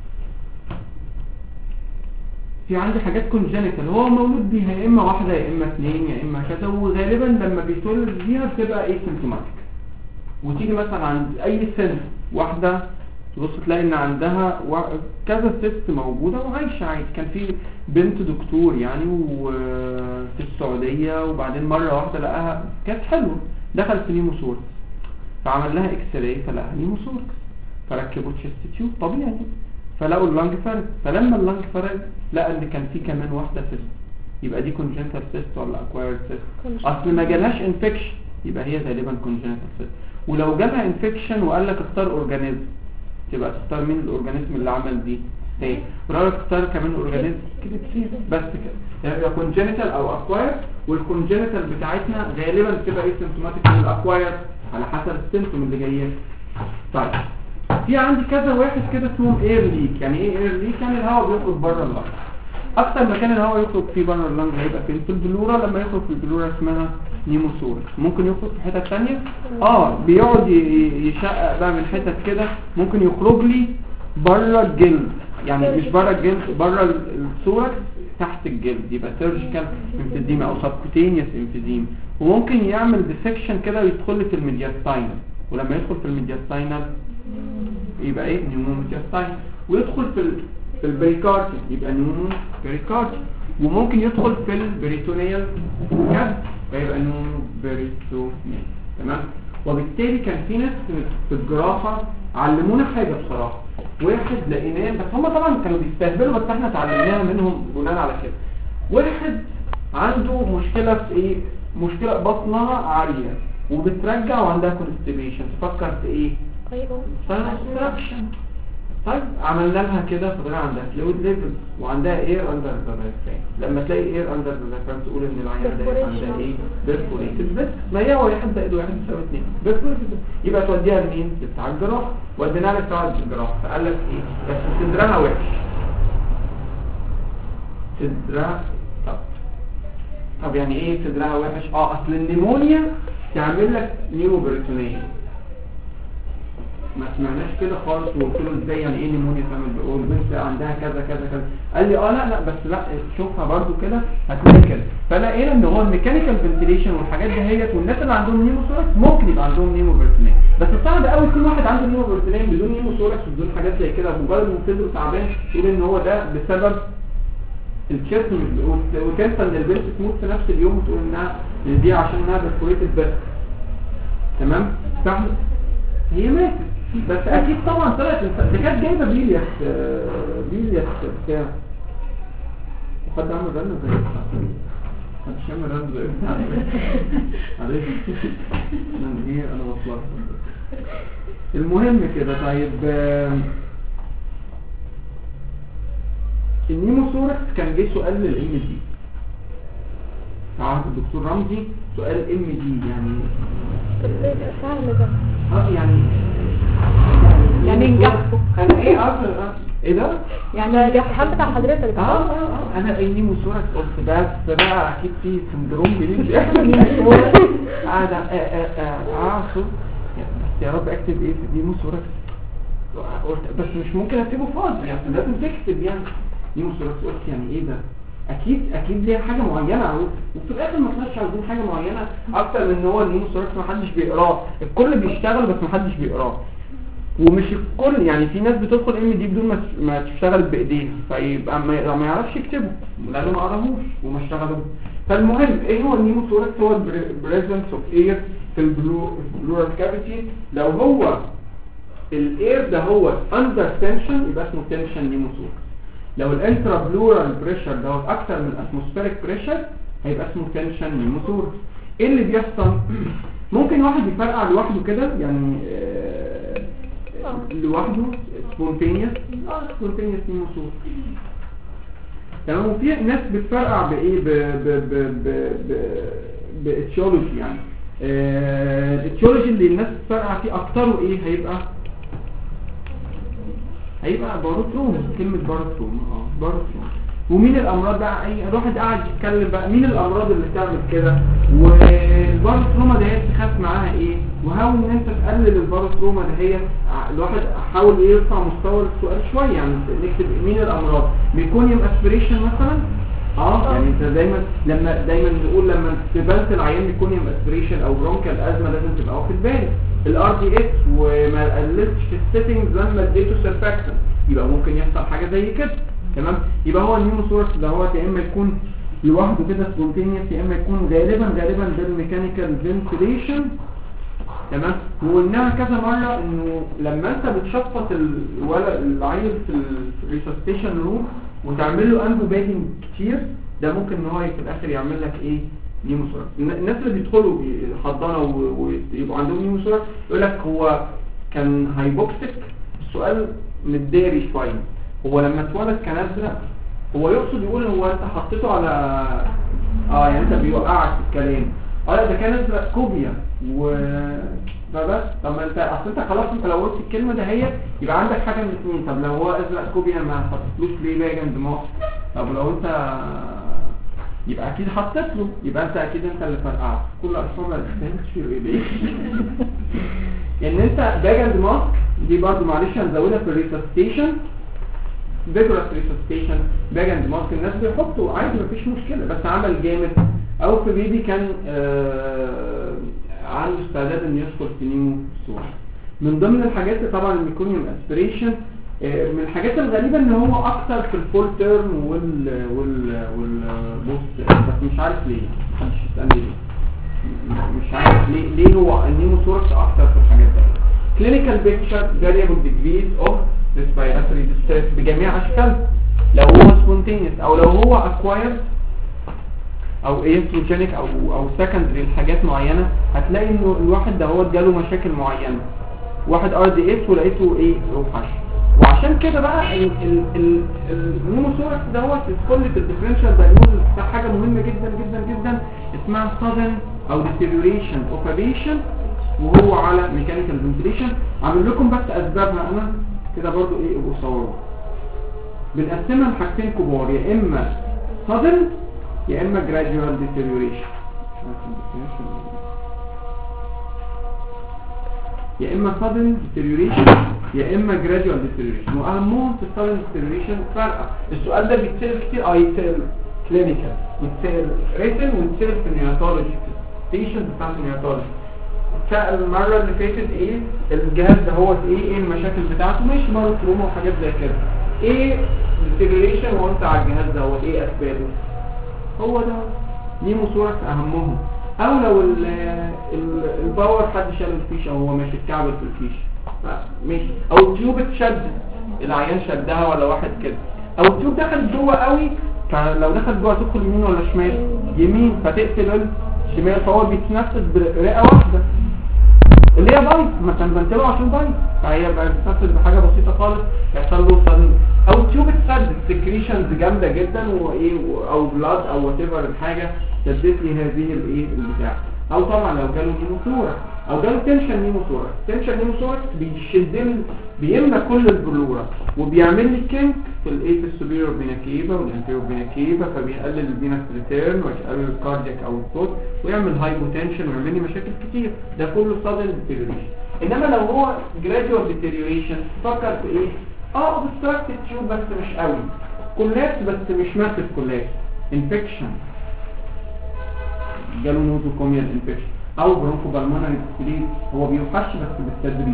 في عندي حاجات كونجنيتال هو مولود بيها، يا اما واحده يا اما اثنين يا اما كذا، وغالبا لما بيتولد بيها بتبقى اسيمتوماتيك. وتيجي مثلا عند اي سن واحده تبص تلاقي ان عندها كذا سيست موجوده وعايشه عادي. كان في بنت دكتور يعني وفي السعوديه، وبعدين مره واحده لقاها كانت حلوه، دخلت في نيموثوركس فعمل لها اكس راي فلقاها نيموثوركس، فركبوا تشيست تيوب طبيعي، فلقوا اللنج فرد. فلما اللنج فرد لقى ان كان في كمان واحده سيست، يبقى دي كونجنتال سيست ولا اكوايرد سيست؟ اصل ما جالهاش انفكشن يبقى هي غالبا كونجنتال سيست. ولو جالها انفكشن وقال لك اختار اورجانيزم، تبقى تختار مين الاورجانيزم اللي عمل دي ايه، ولو لك تختار كمان اورجانيزم كده كتير بس كده، يبقى كونجنتال او اكوايرد. والكونجنتال بتاعتنا غالبا بتبقى ايه سيمتوماتيك من الاكوايرد على حسب السيمتوم اللي جايه. طيب في عندي كذا واحد كده اسمهم اير ليك. يعني ايه اير ليك؟ يعني الهواء بيخرج بره اللنج. اكتر مكان الهواء يخرج فيه بره اللنج هيبقى فين؟ في البلورا. لما يخرج في البلورا اسمها نيموثوركس. ممكن يخرج في حتت ثانيه بيقعد يشقق بقى من حتت كده، ممكن يخرج لي بره الجلد، يعني مش بره الجلد، بره الثوركس تحت الجلد، يبقى سيرجيكال امفيزيما او سبكوتينيوس امفيزيما. وممكن يعمل ديسكشن كده ويدخل لي في الميدياستاينال، ولما يدخل في الميدياستاينال يبقى ايه؟ نيومو ميدياستاينال. ويدخل في البريكارديوم يبقى نيومو بريكارديوم. وممكن يدخل في البريتونيال كاب فيبقى نيومو بريتونيال. تمام. وبالتالي كان في ناس في الجراحه علمونا حاجه بصراحه. واحد لقيناه، بس هم طبعا كانوا بيستهبلوا بس احنا اتعلمناها منهم بناء على كده. واحد عنده مشكله في ايه؟ مشكله بطنها عاليه وبترجع وعندها كونستيبيشن. تفكر في ايه؟ ساينوستراكشن. طيب عملنا لها كده فطلع عندها فلويد ليفل وعندها اير اندر ذا دايفرام. لما تلاقي اير اندر ذا دايفرام تقول ان العيان ده عندها ايه؟ بيرفوريتد. بس ما هي واحد زائد واحد يساوي 2 بيرفوريتد. يبقى توديها لمين؟ بتاع الجراحه. وديناها لبتاع الجراحه فقال لك ايه؟ بس صدرها وحش. صدرها طب يعني ايه صدرها وحش؟ اصل النيمونيا تعمل لك نيوموبريتونيا. ما سمعناش كده خالص. وقلت له ازاي يعني ايه نيمونيا تعمل؟ بقول البنت عندها كذا كذا كذا. قال لي لا بس لا شوفها برضو كده هتلاقي كده. فلقينا ان هو الميكانيكال فنتيليشن والحاجات دهيت، والناس اللي عندهم نيموثوركس ممكن يبقى عندهم نيموبريتونيا. بس صعب قوي كل واحد عنده نيموبريتونيا بدون نيموثوركس وبدون حاجات زي كده، مجرد ان صدره تعبان تقول ان هو ده بسبب الكيرت. وكانت ان البنت تموت في نفس اليوم وتقول انها دي عشان انها برفوريتد بس. تمام. هي ماتت بس اكيد طبعا طلعت ده كانت جايبه بيلياس بتاع. وحد عمل رن زي محدش يعمل رن زي معلش انا بطلع. المهم كده. طيب النيموثوركس كان جه سؤال للام دي عند الدكتور رمزي، سؤال ام دي يعني سهل ده يعني نجحته. انا ايه اصلا ايه ده يعني الامتحان بتاع حضرتك انا النيموثوركس قلت بس بقى اكيد في سندروم جديد قاعد بس يا رب اكتب ايه في النيموثوركس. قلت بس مش ممكن اكتبه فاضي يعني لازم تكتب يعني نيموثوركس. قلت يعني ايه ده؟ اكيد ليها حاجه معينه وفي الاخر ما طلعش عايزين حاجه معينه اكتر من ان هو النيموثوركس ما حدش بيقراه. الكل بيشتغل بس ما حدش بيقراه. ومش الكل يعني في ناس بتدخل ام دي بدون ما تشتغل بايديها فيبقى ما يعرفش يكتبه لانه ما قراهوش وما اشتغلوش. فالمهم ايه هو النيموثوركس؟ هو البريزنس اوف اير في البلورال كافيتي. لو هو الاير ده هو اندر تنشن يبقى اسمه تنشن نيموثوركس. لو الانترا بلورال بريشر ده اكتر من الاتموسفيريك بريشر هيبقى اسمه تنشن نيموثوركس. ايه اللي بيحصل؟ ممكن واحد يفرقع لوحده كده يعني لوحده سبونتينيوس سبونتينيوس نيموسورس. تمام. وفي ناس بتفرقع بايه باتشولوجي يعني الاتشولوجي اللي الناس بتفرقع فيه اكتره ايه هيبقى باروتروم. كلمه باروتروم باروتروم. ومين الامراض بقى الواحد قاعد يتكلم بقى مين الامراض اللي تعمل كده والباروتروما ده تخاف معاها ايه وهاول ان انت تقلل الباروتروما ده هي الواحد حاول يرفع مستوى السؤال شويه يعني نكتب مين الامراض ميكونيوم اسبريشن مثلا يعني انت دايما نقول لما تبلت العيان ميكونيوم اسبريشن او برونكال ازمه لازم تبقى واخد بالك الار دي اس وما قللتش السيتنجز لما اديته سيرفاكتنت يبقى ممكن يحصل حاجه زي كده. تمام. يبقى هو النيموسورس ده هو يا اما يكون لوحده كده سبونتينيوس يا اما يكون غالبا بالميكانيكال فنتيليشن. تمام. وقلناها كذا مره انه لما انت بتشفط العيل في الريسستيشن روم وتعمل له انبو باجنج كتير ده ممكن ان هو في الاخر يعمل لك ايه نيموسورس. الناس اللي بيدخلوا حضانه ويبقوا عندهم نيموسورس يقول لك هو كان هايبوكسيك. السؤال متداري شويه هو لما اتولد كان ازرق هو يقصد يقول هو انت حطيته على يعني انت بيوقعك في الكلام ده كان ازرق كوبيا بس. طب ما انت اصل انت خلاص انت لو قلت الكلمه ده هي يبقى عندك حاجه من اثنين. طب لو هو ازرق كوبيا ما حطيتلوش ليه باجند مصر؟ طب لو انت يبقى اكيد حطيت له يبقى انت اكيد انت اللي فرقعت كل ارقام الاكستنشن ايه ان انت باجند ماسك دي برضو معلش هنزودها في الريسستيشن فيجورس ريسستيشن باجند ماسك الناس بيحطوا عادي مفيش مشكله بس عمل جامد او في بيبي كان عنده استعداد ان يدخل في نيموسورس. من ضمن الحاجات طبعا الميكونيوم اسبريشن من الحاجات الغريبه ان هو اكتر في الفول تيرم والبوست بس مش عارف ليه محدش يسالني ليه مش عارف ليه هو النيموسورس اكتر في الحاجات دي. كلينيكال بيكتشر فاريبل ديجريز اوف ريسبيراتوري ديستريس بجميع اشكالها لو هو سبونتينيوس او لو هو اكوايرد او ايستروجينيك او سكندري لحاجات معينه هتلاقي انه الواحد ده هو جاله مشاكل معينه واحد ار دي اس ولقيته روحش. وعشان كده بقى النيموسورس دوت يدخل في الديفرنشال دايجنوستس بتاع حاجه مهمه جدا جدا جدا اسمها sudden او deterioration of a patient وهو على ميكانيكال فنتيليشن. عامل لكم بس اسبابها انا كده برضو ابقوا صوروا. بنقسمها لحاجتين كبار يا اما sudden يا اما gradual deterioration يا اما sudden deterioration يا اما gradual deterioration. واهمهم في sudden deterioration فرقه. السؤال ده بيتسال كتير يتسال كلينيكال ويتسال ريتن ويتسال في النياتولوجي ستيشن بتاعت النياتولوجي. سأل المره اللي فاتت الجهاز ده هو ايه المشاكل بتاعته ماشي مرض تروما وحاجات زي كده deterioration وانت على الجهاز ده هو اسبابه هو ده نيموسورس اهمهم. او لو الباور حد شال الفيش او هو ماشي اتكعبل في الفيش ماشي او التيوب اتشد العيان شدها ولا واحد كده او التيوب دخل جوه قوي فلو دخل جوه تدخل يمين ولا شمال يمين فتقفل الشمال فهو بيتنفس برئه واحده اللي هي بايظ ما كان بنتله عشان بايظ فهي بتتنفس بحاجه بسيطه خالص يحصل له صدمه او التيوب اتسد سكريشنز جامده جدا او بلاد او وات ايفر الحاجه سدت لي هذه البتاع. او طبعا لو جاله نيموثوركس او جاله تنشن نيموثوركس بيملى كل البلوره وبيعمل لي كينك في السوبيريور فينا كيفا والانفيريور فينا كيفا فبيقلل الفينس ريتيرن ويقلل الكاردياك او الصوت ويعمل هايبوتنشن ويعمل لي مشاكل كتير. ده كله sudden deterioration. انما لو هو gradual deterioration فكر في obstructed tube بس مش قوي كولابس بس مش ماسف كولابس انفكشن جاله نوزوكوميال انفكشن او برونكو بالمونري ديسبليز هو بيوحش بس بالتدريج.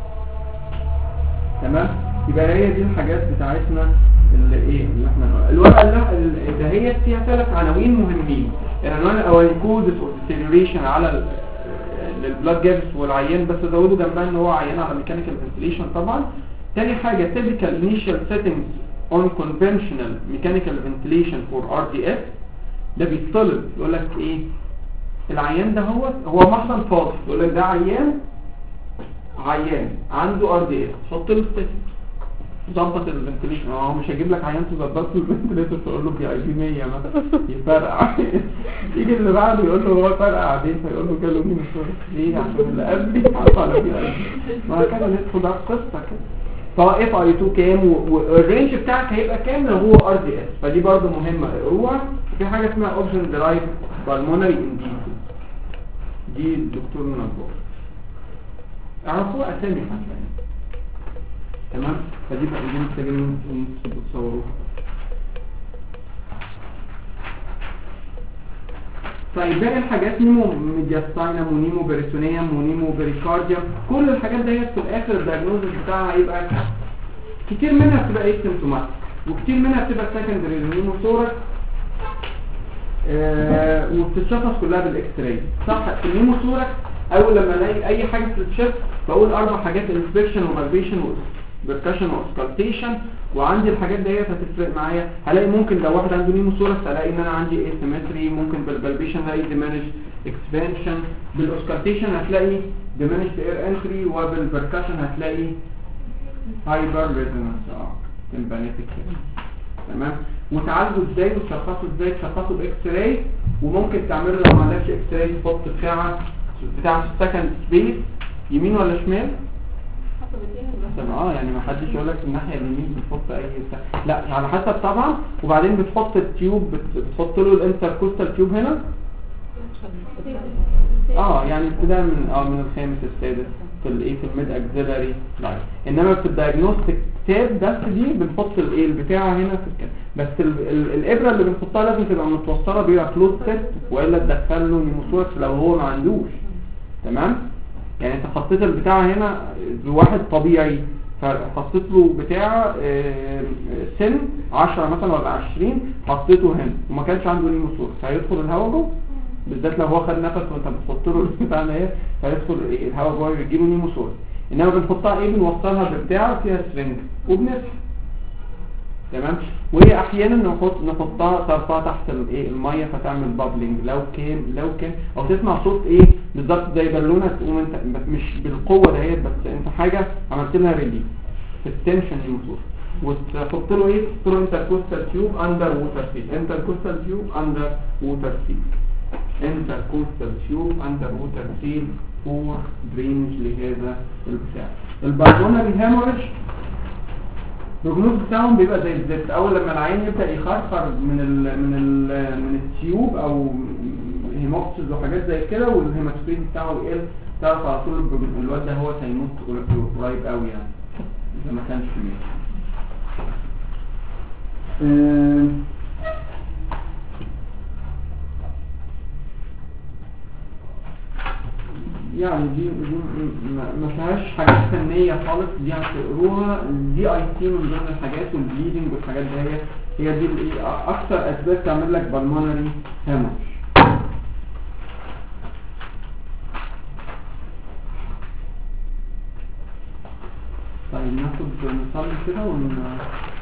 تمام. يبقى هي دي الحاجات بتاعتنا اللي احنا الورقه اللي هي فيها 3 عناوين مهمين. العنوان الاولاني كوزز اوف ديتيريوريشن على البلاد جابس والعيان بس زودوا جنبها ان هو عيان على ميكانيكال فنتيليشن طبعا. تاني حاجه typical initial settings on conventional mechanical ventilation for RDS ده بيطلب يقول لك العيان ده هو محضن فاضي، يقول لك ده عيان عنده ار دي اس، حط له ستاتيك، ظبط الفنتليشن. هو مش هيجيب لك عيان تظبط له الفنتليتور تقول له بي اي بي 100 مثلا يفرقع. يجي اللي بعده يقول له هو فرقع دي، فيقول له جاله مين ليه؟ عشان اللي قبلي حط على بي اي بي. ما كده ندخل ده قصه كده. فهو اف اي 2 كام والرينج بتاعك هيبقى كام لو هو ار دي اس، فدي برده مهمه اقروها. في حاجه اسمها اوبشن درايف بالمونري انديسيس، دي الدكتور منبه اعرفوها اسامي حتى، تمام. فدي بقى دي محتاجين تصوروها. طيب باقي الحاجات نيمو ميدياستاينم ونيمو بيريتونيوم ونيمو بيريكارديوم، كل الحاجات ديت في الاخر الدايجنوستس بتاعها هيبقى كتير منها بتبقى اسيمتوماتيك وكتير منها بتبقى سكندري نيمو ثوركس، وبتتشخص كلها بالاكس راي. صح، في النيمو ثوركس اول لما الاقي اي حاجه في الشيست بقول 4 حاجات: انسبكشن وفالبيشن وبركشن واسكالتيشن. وعندي الحاجات ديت هتفرق معايا، هلاقي ممكن لو واحد عنده نيمو ثوركس الاقي ان انا عندي اسيمتري، ممكن بالفالبيشن الاقي ديمينش اكسبانشن، بالاسكالتيشن هتلاقي ديمينش اير انتري، وبالبركشن هتلاقي هايبر ريزونانس تمبانيتك. تمام. وتعالجوا ازاي وتشخصوا ازاي؟ تشخصوا باكس راي، وممكن تعملوا لو ما عندكش اكس راي تحط بتاع السكند سبيس يمين ولا شمال حسب يعني ما حدش يقول لك الناحيه اليمين بتحط اي بتاع، لا على حسب طبعا. وبعدين بتحط التيوب، بتحط له الانتركوستال تيوب هنا يعني ابتداء من الخامس السادس في الايه في الميد اكسيلاري لاين. انما في الدايجنوستيك تاب بس دي بنحط الايه البتاع هنا في الكلام. بس الابره اللي بنحطها لازم تبقى متوصله بيها كلوز تيست، والا تدخل له نيموثوركس لو هو ما عندوش. تمام. يعني انت حطيت البتاع هنا لواحد طبيعي، فحطيت له بتاع سن 10 مثلا ولا 20، حطيته هنا وما كانش عنده نيموثوركس، هيدخل الهواء جوه، بالذات لو هو خد نفس وانت بتحط له البتاع ايه هيدخل الهواء جوه يجي له نيموثوركس. انما بنحطها ايه؟ بنوصلها ببتاع فيها سرنج وبنسحب. تمام. وهي احيانا نحطها طرفها تحت الميه فتعمل بابلينج لو كان او تسمع صوت ايه بالظبط زي بالونه، تقوم انت مش بالقوه دهيت، بس انت حاجه عملت لها ريليف في التنشن الموتور، وتحط له ايه؟ تحط له انتركوستال تيوب اندر ووتر سيل، انتركوستال تيوب اندر ووتر سيل، انتركوستال تيوب اندر ووتر سيل فور درينج لهذا البتاع. البالمونري هيموريج البروجنوز بتاعهم بيبقى زي الزفت. اول لما العين يبدا يخرخر من التيوب او هيموكسيس وحاجات زي كده والهيماتوكريت بتاعه يقل، تعرف على طول الواد ده هو هيموت قريب قوي يعني اذا ما كانش ميت. يعني دي ما فيهاش حاجات فنيه خالص، دي هتقروها. دي اي سي من ضمن الحاجات، والبليدنج والحاجات دي هي دي اكثر اسباب تعمل لك بالمونري هيموريج. طيب ناخد نصلي كده